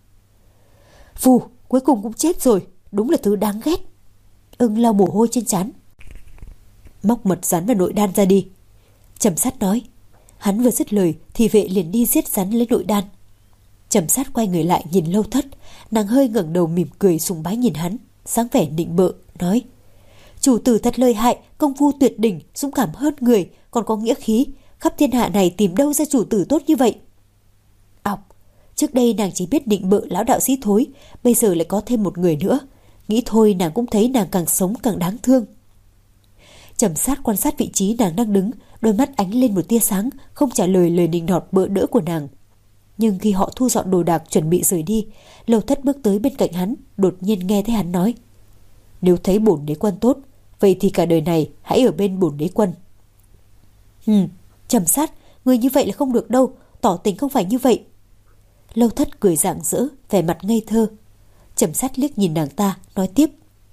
Phù, cuối cùng cũng chết rồi, đúng là thứ đáng ghét. Ưng lau mồ hôi trên trán. Móc mật rắn và nội đan ra đi, Trầm Sát nói. Hắn vừa dứt lời thì vệ liền đi giết rắn lấy nội đan. Trầm Sát quay người lại nhìn Lâu Thất, nàng hơi ngẩng đầu mỉm cười sùng bái nhìn hắn, dáng vẻ nịnh bợ nói: chủ tử thật lợi hại, công phu tuyệt đỉnh, dũng cảm hơn người, còn có nghĩa khí, khắp thiên hạ này tìm đâu ra chủ tử tốt như vậy. Ọc, trước đây nàng chỉ biết nịnh bợ lão đạo sĩ Thối, bây giờ lại có thêm một người nữa, nghĩ thôi nàng cũng thấy nàng càng sống càng đáng thương. Trầm Sát quan sát vị trí nàng đang đứng, đôi mắt ánh lên một tia sáng, không trả lời lời nịnh nọt bợ đỡ của nàng. Nhưng khi họ thu dọn đồ đạc chuẩn bị rời đi, Lâu Thất bước tới bên cạnh hắn, đột nhiên nghe thấy hắn nói: nếu thấy bổn đế quân tốt, vậy thì cả đời này hãy ở bên bổn đế quân. Hừm, Trầm Sát, người như vậy là không được đâu, tỏ tình không phải như vậy. Lâu Thất cười rạng rỡ, vẻ mặt ngây thơ. Trầm Sát liếc nhìn nàng ta, nói tiếp: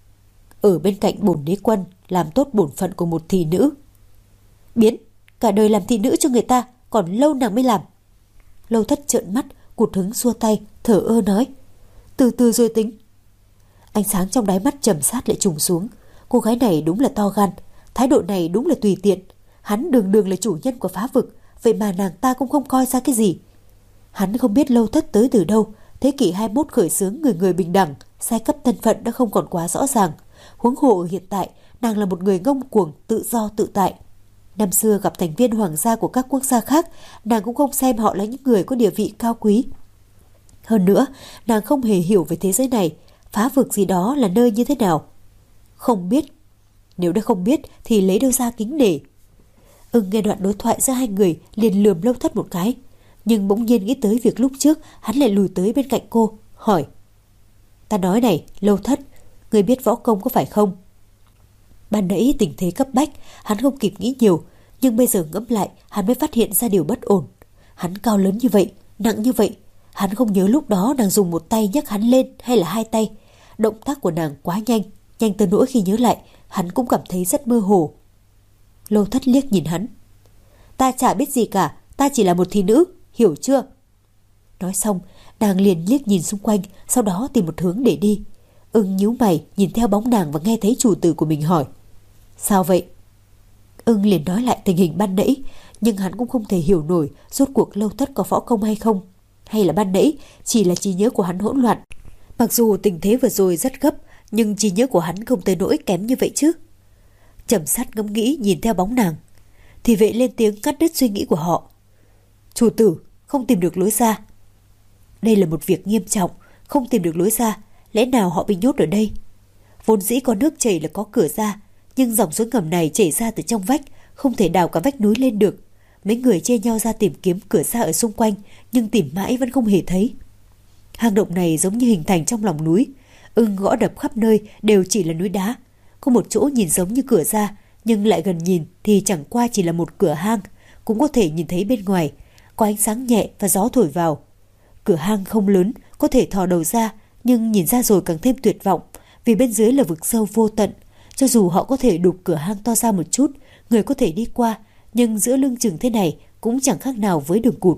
ở bên cạnh bổn đế quân, làm tốt bổn phận của một thị nữ. Biến, cả đời làm thị nữ cho người ta, còn lâu nàng mới làm. Lâu Thất trợn mắt, cụt hứng xua tay, thở ơ nói: từ từ rồi tính. Ánh sáng trong đáy mắt Trầm Sát lại trùng xuống. Cô gái này đúng là to gan, thái độ này đúng là tùy tiện. Hắn đường đường là chủ nhân của phá vực, vậy mà nàng ta cũng không coi ra cái gì. Hắn không biết Lâu Thất tới từ đâu. Thế kỷ hai mươi mốt khởi xướng người người bình đẳng, giai cấp thân phận đã không còn quá rõ ràng. Huống hồ ở hiện tại, nàng là một người ngông cuồng, tự do tự tại. Năm xưa gặp thành viên hoàng gia của các quốc gia khác, nàng cũng không xem họ là những người có địa vị cao quý. Hơn nữa, nàng không hề hiểu về thế giới này, phá vực gì đó là nơi như thế nào. Không biết. Nếu đã không biết thì lấy đâu ra kính nể. Ưng nghe đoạn đối thoại giữa hai người liền lườm Lâu Thất một cái, nhưng bỗng nhiên nghĩ tới việc lúc trước hắn lại lùi tới bên cạnh cô, hỏi: ta nói này, Lâu Thất, người biết võ công có phải không? Ban nãy tình thế cấp bách, hắn không kịp nghĩ nhiều, nhưng bây giờ ngẫm lại, hắn mới phát hiện ra điều bất ổn. Hắn cao lớn như vậy, nặng như vậy, hắn không nhớ lúc đó nàng dùng một tay nhấc hắn lên hay là hai tay. Động tác của nàng quá nhanh, nhanh tới nỗi khi nhớ lại, hắn cũng cảm thấy rất mơ hồ. Lâu Thất liếc nhìn hắn: ta chả biết gì cả, ta chỉ là một thị nữ, hiểu chưa? Nói xong, nàng liền liếc nhìn xung quanh, sau đó tìm một hướng để đi. Ưng nhíu mày nhìn theo bóng nàng và nghe thấy chủ tử của mình hỏi: sao vậy? Ưng liền nói lại tình hình ban nãy, nhưng hắn cũng không thể hiểu nổi rốt cuộc Lâu Thất có võ công hay không, hay là ban nãy chỉ là trí nhớ của hắn hỗn loạn. Mặc dù tình thế vừa rồi rất gấp, nhưng trí nhớ của hắn không tới nỗi kém như vậy chứ. Trầm Sát ngẫm nghĩ nhìn theo bóng nàng, thì vệ lên tiếng cắt đứt suy nghĩ của họ: chủ tử, không tìm được lối ra. Đây là một việc nghiêm trọng, không tìm được lối ra, lẽ nào họ bị nhốt ở đây? Vốn dĩ có nước chảy là có cửa ra, nhưng dòng suối ngầm này chảy ra từ trong vách, không thể đào cả vách núi lên được. Mấy người chia nhau ra tìm kiếm cửa ra ở xung quanh, nhưng tìm mãi vẫn không hề thấy. Hang động này giống như hình thành trong lòng núi, Ưng gõ đập khắp nơi đều chỉ là núi đá. Có một chỗ nhìn giống như cửa ra, nhưng lại gần nhìn thì chẳng qua chỉ là một cửa hang, cũng có thể nhìn thấy bên ngoài, có ánh sáng nhẹ và gió thổi vào. Cửa hang không lớn, có thể thò đầu ra, nhưng nhìn ra rồi càng thêm tuyệt vọng, vì bên dưới là vực sâu vô tận. Cho dù họ có thể đục cửa hang to ra một chút, người có thể đi qua, nhưng giữa lưng chừng thế này cũng chẳng khác nào với đường cụt.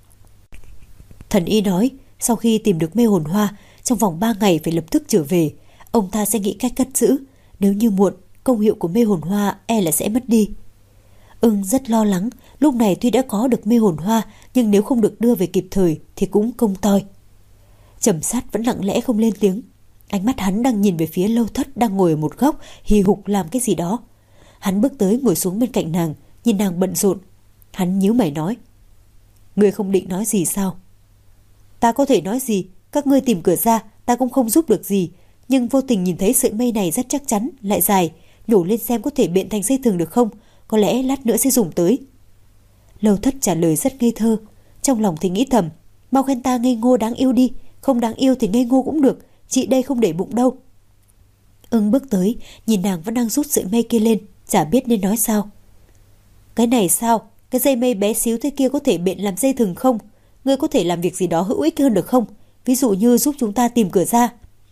Thần y nói, sau khi tìm được mê hồn hoa, trong vòng ba ngày phải lập tức trở về. Ông ta sẽ nghĩ cách cất giữ. Nếu như muộn, công hiệu của mê hồn hoa e là sẽ mất đi. Ưng rất lo lắng, lúc này tuy đã có được mê hồn hoa, nhưng nếu không được đưa về kịp thời thì cũng công toi. Trầm Sát vẫn lặng lẽ không lên tiếng. Ánh mắt hắn đang nhìn về phía Lâu Thất đang ngồi ở một góc, hì hục làm cái gì đó. Hắn bước tới ngồi xuống bên cạnh nàng, nhìn nàng bận rộn. Hắn nhíu mày nói: ngươi không định nói gì sao? Ta có thể nói gì? Các ngươi tìm cửa ra, ta cũng không giúp được gì. Nhưng vô tình nhìn thấy sợi mây này rất chắc chắn, lại dài, nhổ lên xem có thể biện thành dây thừng được không? Có lẽ lát nữa sẽ dùng tới. Lâu Thất trả lời rất ngây thơ, trong lòng thì nghĩ thầm: mau khen ta ngây ngô đáng yêu đi, không đáng yêu thì ngây ngô cũng được, chị đây không để bụng đâu. Ưng bước tới, nhìn nàng vẫn đang rút sợi mây kia lên, chả biết nên nói sao. Cái này sao? Cái dây mây bé xíu thế kia có thể bện làm dây thừng không? Ngươi có thể làm việc gì đó hữu ích hơn được không? Ví dụ như giúp chúng ta tìm cửa ra.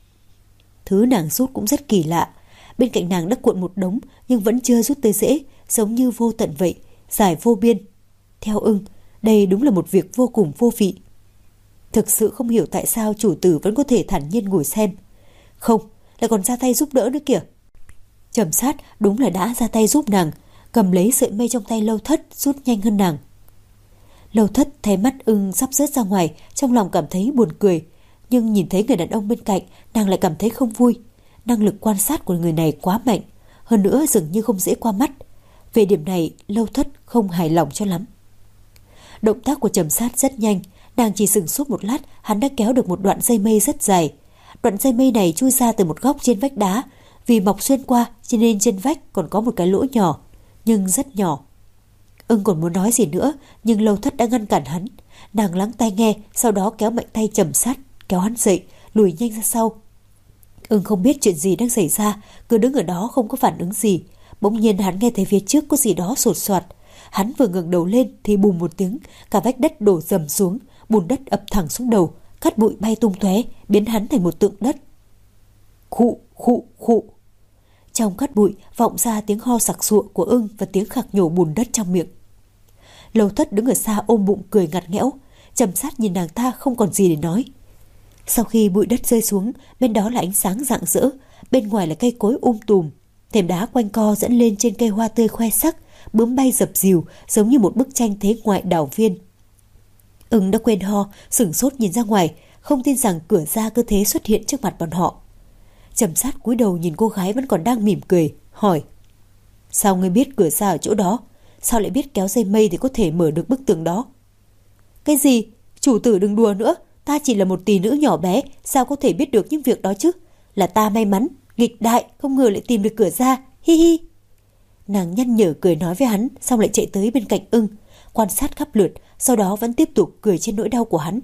Thứ nàng rút cũng rất kỳ lạ. Bên cạnh nàng đã cuộn một đống nhưng vẫn chưa rút tới rễ, giống như vô tận vậy, dài vô biên. Theo Ưng, đây đúng là một việc vô cùng vô vị. Thực sự không hiểu tại sao chủ tử vẫn có thể thản nhiên ngồi xem. Không, lại còn ra tay giúp đỡ nữa kìa. Trầm Sát đúng là đã ra tay giúp nàng, cầm lấy sợi mây trong tay Lâu Thất rút nhanh hơn nàng. Lâu Thất thấy mắt Ưng sắp rớt ra ngoài, trong lòng cảm thấy buồn cười, nhưng nhìn thấy người đàn ông bên cạnh, nàng lại cảm thấy không vui. Năng lực quan sát của người này quá mạnh, hơn nữa dường như không dễ qua mắt. Về điểm này, Lâu Thất không hài lòng cho lắm. Động tác của Trầm Sát rất nhanh, nàng chỉ sừng sốt một lát, hắn đã kéo được một đoạn dây mây rất dài. Đoạn dây mây này chui ra từ một góc trên vách đá, vì mọc xuyên qua cho nên trên vách còn có một cái lỗ nhỏ, nhưng rất nhỏ. Ưng còn muốn nói gì nữa, nhưng Lâu Thất đã ngăn cản hắn. Nàng lắng tai nghe, sau đó kéo mạnh tay Trầm Sát, kéo hắn dậy, lùi nhanh ra sau. Ưng không biết chuyện gì đang xảy ra, cứ đứng ở đó không có phản ứng gì. Bỗng nhiên hắn nghe thấy phía trước có gì đó sột soạt. Hắn vừa ngẩng đầu lên thì bùm một tiếng, cả vách đất đổ dầm xuống, bùn đất ập thẳng xuống đầu, cát bụi bay tung tóe, biến hắn thành một tượng đất. Khụ khụ khụ. Trong cát bụi vọng ra tiếng ho sặc sụa của Ưng và tiếng khạc nhổ bùn đất trong miệng. Lâu Thất đứng ở xa ôm bụng cười ngặt nghẽo. Trầm Sát nhìn nàng ta không còn gì để nói. Sau khi bụi đất rơi xuống, bên đó là ánh sáng rạng rỡ, bên ngoài là cây cối um tùm, thềm đá quanh co dẫn lên trên cây hoa tươi khoe sắc, bướm bay dập dìu giống như một bức tranh thế ngoại đảo viên. Ưng đã quên ho, sửng sốt nhìn ra ngoài, không tin rằng cửa ra cứ thế xuất hiện trước mặt bọn họ. Trầm Sát cúi đầu nhìn cô gái vẫn còn đang mỉm cười, hỏi: Sao ngươi biết cửa ra ở chỗ đó? Sao lại biết kéo dây mây thì có thể mở được bức tường đó? Cái gì? Chủ tử đừng đùa nữa, ta chỉ là một tỷ nữ nhỏ bé, sao có thể biết được những việc đó chứ? Là ta may mắn, nghịch đại, không ngờ lại tìm được cửa ra, hi hi. Nàng nhăn nhở cười nói với hắn, xong lại chạy tới bên cạnh Ưng, quan sát khắp lượt, sau đó vẫn tiếp tục cười trên nỗi đau của hắn.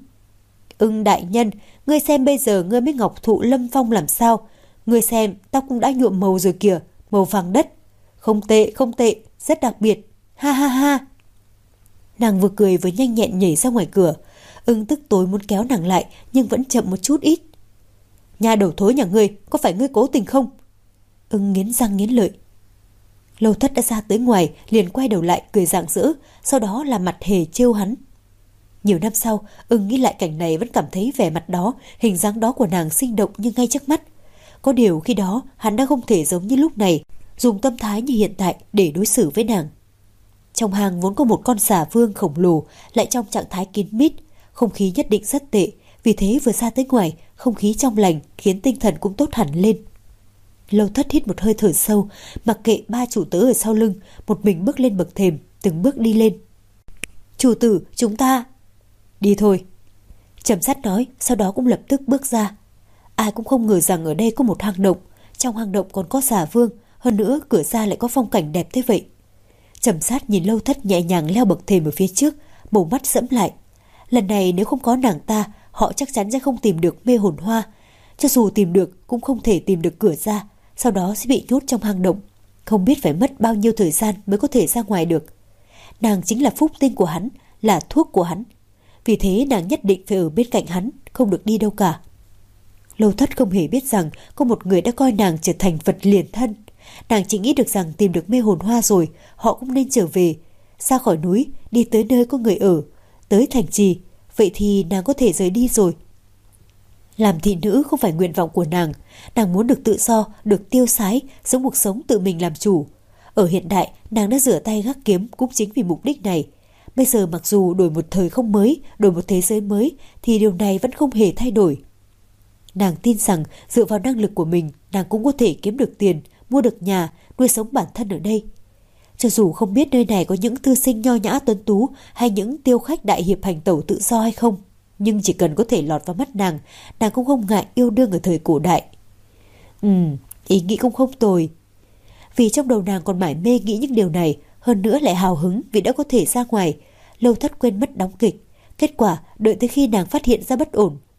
Ưng đại nhân, ngươi xem bây giờ ngươi mới ngọc thụ lâm phong làm sao? Ngươi xem, tóc cũng đã nhuộm màu rồi kìa, màu vàng đất. Không tệ, không tệ, rất đặc biệt. Ha ha ha. Nàng vừa cười vừa nhanh nhẹn nhảy ra ngoài cửa. Ưng tức tối muốn kéo nàng lại, nhưng vẫn chậm một chút ít. Nhà đầu thối nhà ngươi, có phải ngươi cố tình không? Ưng nghiến răng nghiến lợi. Lâu Thất đã ra tới ngoài, liền quay đầu lại cười rạng rỡ, sau đó là mặt hề trêu hắn. Nhiều năm sau, Ưng nghĩ lại cảnh này vẫn cảm thấy vẻ mặt đó, hình dáng đó của nàng sinh động như ngay trước mắt. Có điều khi đó hắn đã không thể giống như lúc này, dùng tâm thái như hiện tại để đối xử với nàng. Trong hang vốn có một con xà vương khổng lồ, lại trong trạng thái kín mít, không khí nhất định rất tệ, vì thế vừa ra tới ngoài, không khí trong lành khiến tinh thần cũng tốt hẳn lên. Lâu Thất hít một hơi thở sâu, mặc kệ ba chủ tớ ở sau lưng, một mình bước lên bậc thềm, từng bước đi lên. Chủ tử, chúng ta... Đi thôi. Trầm Sát nói, sau đó cũng lập tức bước ra. Ai cũng không ngờ rằng ở đây có một hang động, trong hang động còn có xà vương, hơn nữa cửa ra lại có phong cảnh đẹp thế vậy. Trầm Sát nhìn Lâu Thất nhẹ nhàng leo bậc thềm ở phía trước, bầu mắt sẫm lại. Lần này nếu không có nàng ta, họ chắc chắn sẽ không tìm được mê hồn hoa. Cho dù tìm được cũng không thể tìm được cửa ra, sau đó sẽ bị nhốt trong hang động. Không biết phải mất bao nhiêu thời gian mới có thể ra ngoài được. Nàng chính là phúc tinh của hắn, là thuốc của hắn. Vì thế nàng nhất định phải ở bên cạnh hắn, không được đi đâu cả. Lâu Thất không hề biết rằng có một người đã coi nàng trở thành vật liền thân. Nàng chỉ nghĩ được rằng tìm được mê hồn hoa rồi, họ cũng nên trở về, ra khỏi núi, đi tới nơi có người ở, tới thành trì, vậy thì nàng có thể rời đi rồi. Làm thị nữ không phải nguyện vọng của nàng, nàng muốn được tự do, được tiêu sái, sống cuộc sống tự mình làm chủ. Ở hiện đại, nàng đã rửa tay gác kiếm cũng chính vì mục đích này. Bây giờ mặc dù đổi một thời không mới, đổi một thế giới mới, thì điều này vẫn không hề thay đổi. Nàng tin rằng dựa vào năng lực của mình, nàng cũng có thể kiếm được tiền, mua được nhà, nuôi sống bản thân ở đây. Cho dù không biết nơi này có những thư sinh nho nhã tuấn tú hay những tiêu khách đại hiệp hành tẩu tự do hay không, nhưng chỉ cần có thể lọt vào mắt nàng, nàng cũng không ngại yêu đương ở thời cổ đại. Ừ, ý nghĩ cũng không tồi. Vì trong đầu nàng còn mải mê nghĩ những điều này, hơn nữa lại hào hứng vì đã có thể ra ngoài, Lâu Thất quên mất đóng kịch. Kết quả, đợi tới khi nàng phát hiện ra bất ổn,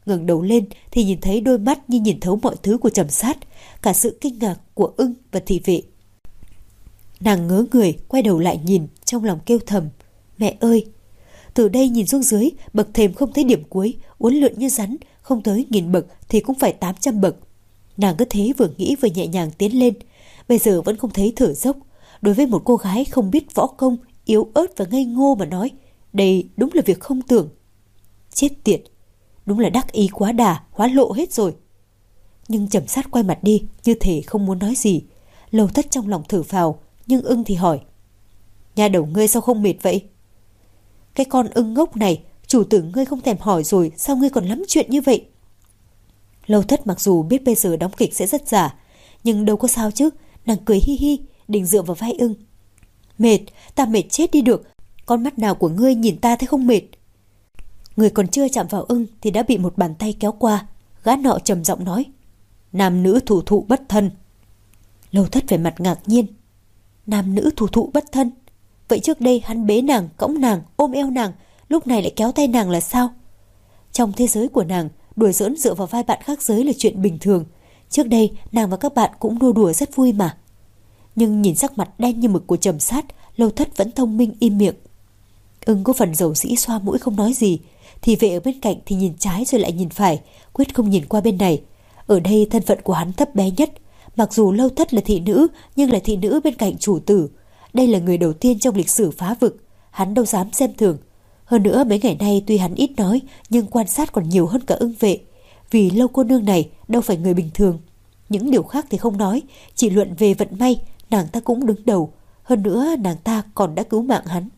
ngẩng đầu lên thì nhìn thấy đôi mắt như nhìn thấu mọi thứ của Trầm Sát, cả sự kinh ngạc của Ưng và thị vệ. Nàng ngớ người quay đầu lại nhìn, trong lòng kêu thầm: mẹ ơi! Từ đây nhìn xuống dưới, bậc thềm không thấy điểm cuối, uốn lượn như rắn, không tới nghìn bậc thì cũng phải tám trăm bậc. Nàng cứ thế vừa nghĩ vừa nhẹ nhàng tiến lên, bây giờ vẫn không thấy thở dốc. Đối với một cô gái không biết võ công, yếu ớt và ngây ngô mà nói, đây đúng là việc không tưởng. Chết tiệt! Đúng là đắc ý quá đà, hóa lộ hết rồi. Nhưng Trầm Sát quay mặt đi, như thể không muốn nói gì. Lâu Thất trong lòng thở phào, nhưng Ưng thì hỏi: nhà đầu ngươi sao không mệt vậy? Cái con Ưng ngốc này, chủ tử ngươi không thèm hỏi rồi, sao ngươi còn lắm chuyện như vậy? Lâu Thất mặc dù biết bây giờ đóng kịch sẽ rất giả, nhưng đâu có sao chứ. Nàng cười hi hi, định dựa vào vai Ưng. Mệt, ta mệt chết đi được. Con mắt nào của ngươi nhìn ta thấy không mệt? Người còn chưa chạm vào Ưng thì đã bị một bàn tay kéo qua. Gã nọ trầm giọng nói: nam nữ thủ thụ bất thân. Lâu Thất vẻ mặt ngạc nhiên. Nam nữ thủ thụ bất thân? Vậy trước đây hắn bế nàng, cõng nàng, ôm eo nàng, lúc này lại kéo tay nàng là sao? Trong thế giới của nàng, đùa giỡn dựa vào vai bạn khác giới là chuyện bình thường. Trước đây nàng và các bạn cũng đua đùa rất vui mà. Nhưng nhìn sắc mặt đen như mực của Trầm Sát, Lâu Thất vẫn thông minh im miệng. Ưng có phần dầu dĩ xoa mũi không nói gì. Thị vệ ở bên cạnh thì nhìn trái rồi lại nhìn phải, quyết không nhìn qua bên này. Ở đây thân phận của hắn thấp bé nhất. Mặc dù Lâu Thất là thị nữ, nhưng là thị nữ bên cạnh chủ tử. Đây là người đầu tiên trong lịch sử phá vực, hắn đâu dám xem thường. Hơn nữa mấy ngày nay tuy hắn ít nói, nhưng quan sát còn nhiều hơn cả Ưng vệ. Vì Lâu cô nương này đâu phải người bình thường. Những điều khác thì không nói, chỉ luận về vận may, nàng ta cũng đứng đầu. Hơn nữa nàng ta còn đã cứu mạng hắn.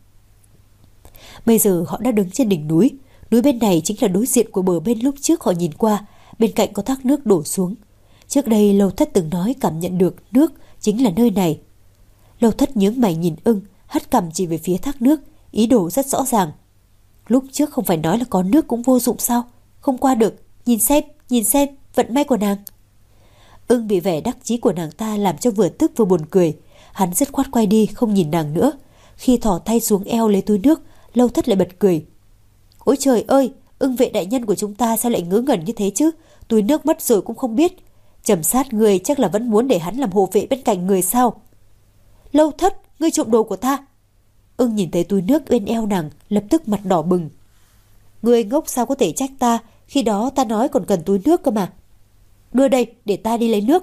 Bây giờ họ đã đứng trên đỉnh núi. Núi bên này chính là đối diện của bờ bên lúc trước họ nhìn qua. Bên cạnh có thác nước đổ xuống. Trước đây Lâu Thất từng nói cảm nhận được nước chính là nơi này. Lâu Thất nhướng mày nhìn Ưng, hất cằm chỉ về phía thác nước, ý đồ rất rõ ràng. Lúc trước không phải nói là có nước cũng vô dụng sao? Không qua được, nhìn xem, nhìn xem, vận may của nàng. Ưng bị vẻ đắc chí của nàng ta làm cho vừa tức vừa buồn cười. Hắn dứt khoát quay đi, không nhìn nàng nữa. Khi thò tay xuống eo lấy túi nước, Lâu Thất lại bật cười. Ôi trời ơi, Ưng vệ đại nhân của chúng ta sao lại ngớ ngẩn như thế chứ? Túi nước mất rồi cũng không biết. Trầm Sát người chắc là vẫn muốn để hắn làm hộ vệ bên cạnh người sao? Lâu Thất, ngươi trộm đồ của ta. Ưng nhìn thấy túi nước bên eo nàng, lập tức mặt đỏ bừng. Ngươi ngốc sao có thể trách ta, khi đó ta nói còn cần túi nước cơ mà. Đưa đây, để ta đi lấy nước.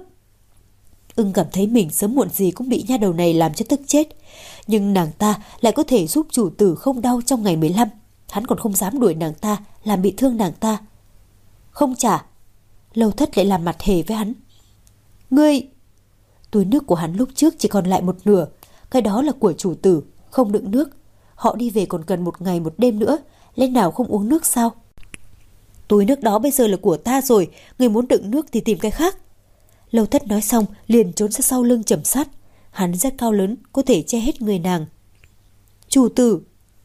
Ưng cảm thấy mình sớm muộn gì cũng bị nha đầu này làm cho tức chết. Nhưng nàng ta lại có thể giúp chủ tử không đau trong ngày mười lăm. Hắn còn không dám đuổi nàng ta, làm bị thương nàng ta. Không trả. Lâu Thất lại làm mặt hề với hắn. Ngươi... Túi nước của hắn lúc trước chỉ còn lại một nửa. Cái đó là của chủ tử, không đựng nước. Họ đi về còn cần một ngày một đêm nữa, lẽ nào không uống nước sao? Túi nước đó bây giờ là của ta rồi, người muốn đựng nước thì tìm cái khác. Lâu Thất nói xong liền trốn ra sau lưng Trầm Sát. Hắn rất cao lớn, có thể che hết người nàng. Chủ tử.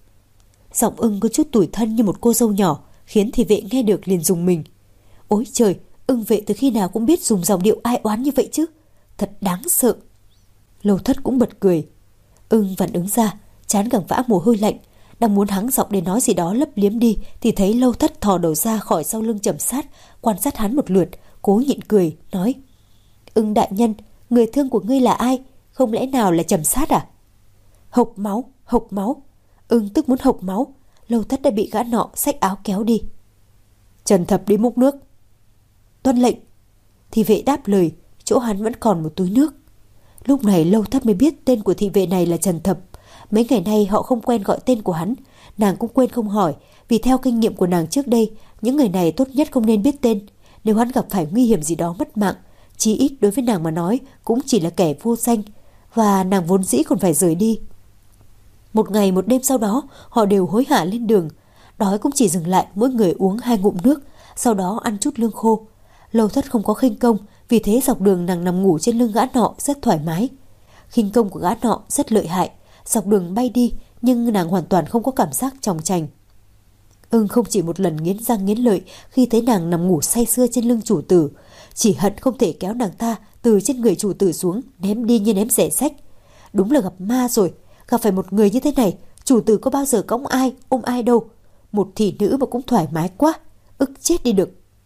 Giọng Ưng có chút tủi thân như một cô dâu nhỏ, khiến thị vệ nghe được liền dùng mình. Ôi trời, Ưng vệ từ khi nào cũng biết dùng giọng điệu ai oán như vậy chứ? Thật đáng sợ. Lâu Thất cũng bật cười. Ưng vặn ứng ra, trán gẳng vã mồ hôi lạnh, đang muốn hắng giọng để nói gì đó lấp liếm đi thì thấy Lâu Thất thò đầu ra khỏi sau lưng Trầm Sát, quan sát hắn một lượt, cố nhịn cười, nói: Ưng đại nhân, người thương của ngươi là ai? Không lẽ nào là Trầm Sát à? Hộc máu, hộc máu. Ưng tức muốn hộc máu. Lâu Thất đã bị gã nọ xách áo kéo đi. Trần Thập đi múc nước. Tuân lệnh. Thị vệ đáp lời, chỗ hắn vẫn còn một túi nước. Lúc này Lâu Thất mới biết tên của thị vệ này là Trần Thập. Mấy ngày nay họ không quen gọi tên của hắn, nàng cũng quên không hỏi, vì theo kinh nghiệm của nàng trước đây, những người này tốt nhất không nên biết tên. Nếu hắn gặp phải nguy hiểm gì đó mất mạng, chí ít đối với nàng mà nói cũng chỉ là kẻ vô danh, và nàng vốn dĩ còn phải rời đi. Một ngày một đêm sau đó, họ đều hối hả lên đường. Đói cũng chỉ dừng lại mỗi người uống hai ngụm nước, sau đó ăn chút lương khô. Lâu Thất không có khinh công, vì thế dọc đường nàng nằm ngủ trên lưng gã nọ rất thoải mái. Khinh công của gã nọ rất lợi hại, dọc đường bay đi nhưng nàng hoàn toàn không có cảm giác chòng chành. Ưng không chỉ một lần nghiến răng nghiến lợi khi thấy nàng nằm ngủ say sưa trên lưng chủ tử, chỉ hận không thể kéo nàng ta từ trên người chủ tử xuống ném đi như ném rẻ xách. Đúng là gặp ma rồi, gặp phải một người như thế này, chủ tử có bao giờ cõng ai ôm ai đâu. Một thị nữ mà cũng thoải mái quá, ức chết đi được.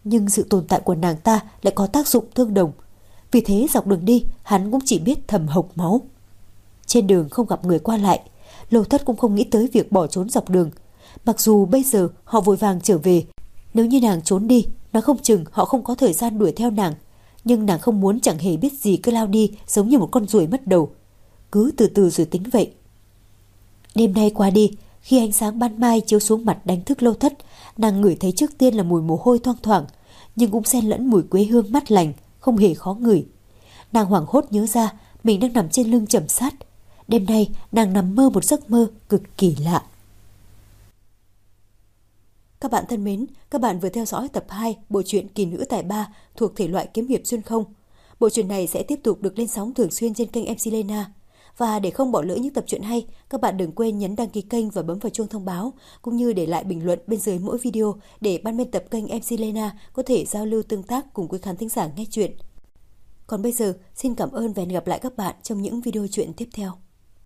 Nhưng sự tồn tại của nàng ta lại có tác dụng tương đồng. Vì thế dọc đường đi, hắn cũng chỉ biết thầm hộc máu. Trên đường không gặp người qua lại, Lô Thất cũng không nghĩ tới việc bỏ trốn dọc đường. Mặc dù bây giờ họ vội vàng trở về, nếu như nàng trốn đi, nó không chừng họ không có thời gian đuổi theo nàng. Nhưng nàng không muốn chẳng hề biết gì cứ lao đi giống như một con ruồi mất đầu. Cứ từ từ rồi tính vậy. Đêm nay qua đi, khi ánh sáng ban mai chiếu xuống mặt đánh thức Lô Thất, nàng ngửi thấy trước tiên là mùi mồ hôi thoang thoảng, nhưng cũng xen lẫn mùi quế hương mát lành, không hề khó ngửi. Nàng hoảng hốt nhớ ra mình đang nằm trên lưng chầm sát. Đêm nay nàng nằm mơ một giấc mơ cực kỳ lạ. Các bạn thân mến, các bạn vừa theo dõi tập hai bộ truyện Kỳ Nữ Tài Ba thuộc thể loại kiếm hiệp xuyên không. Bộ truyện này sẽ tiếp tục được lên sóng thường xuyên trên kênh em xê Lena. Và để không bỏ lỡ những tập truyện hay, các bạn đừng quên nhấn đăng ký kênh và bấm vào chuông thông báo, cũng như để lại bình luận bên dưới mỗi video để ban biên tập kênh em xê Lena có thể giao lưu tương tác cùng quý khán thính giả nghe truyện. Còn bây giờ, xin cảm ơn và hẹn gặp lại các bạn trong những video truyện tiếp theo.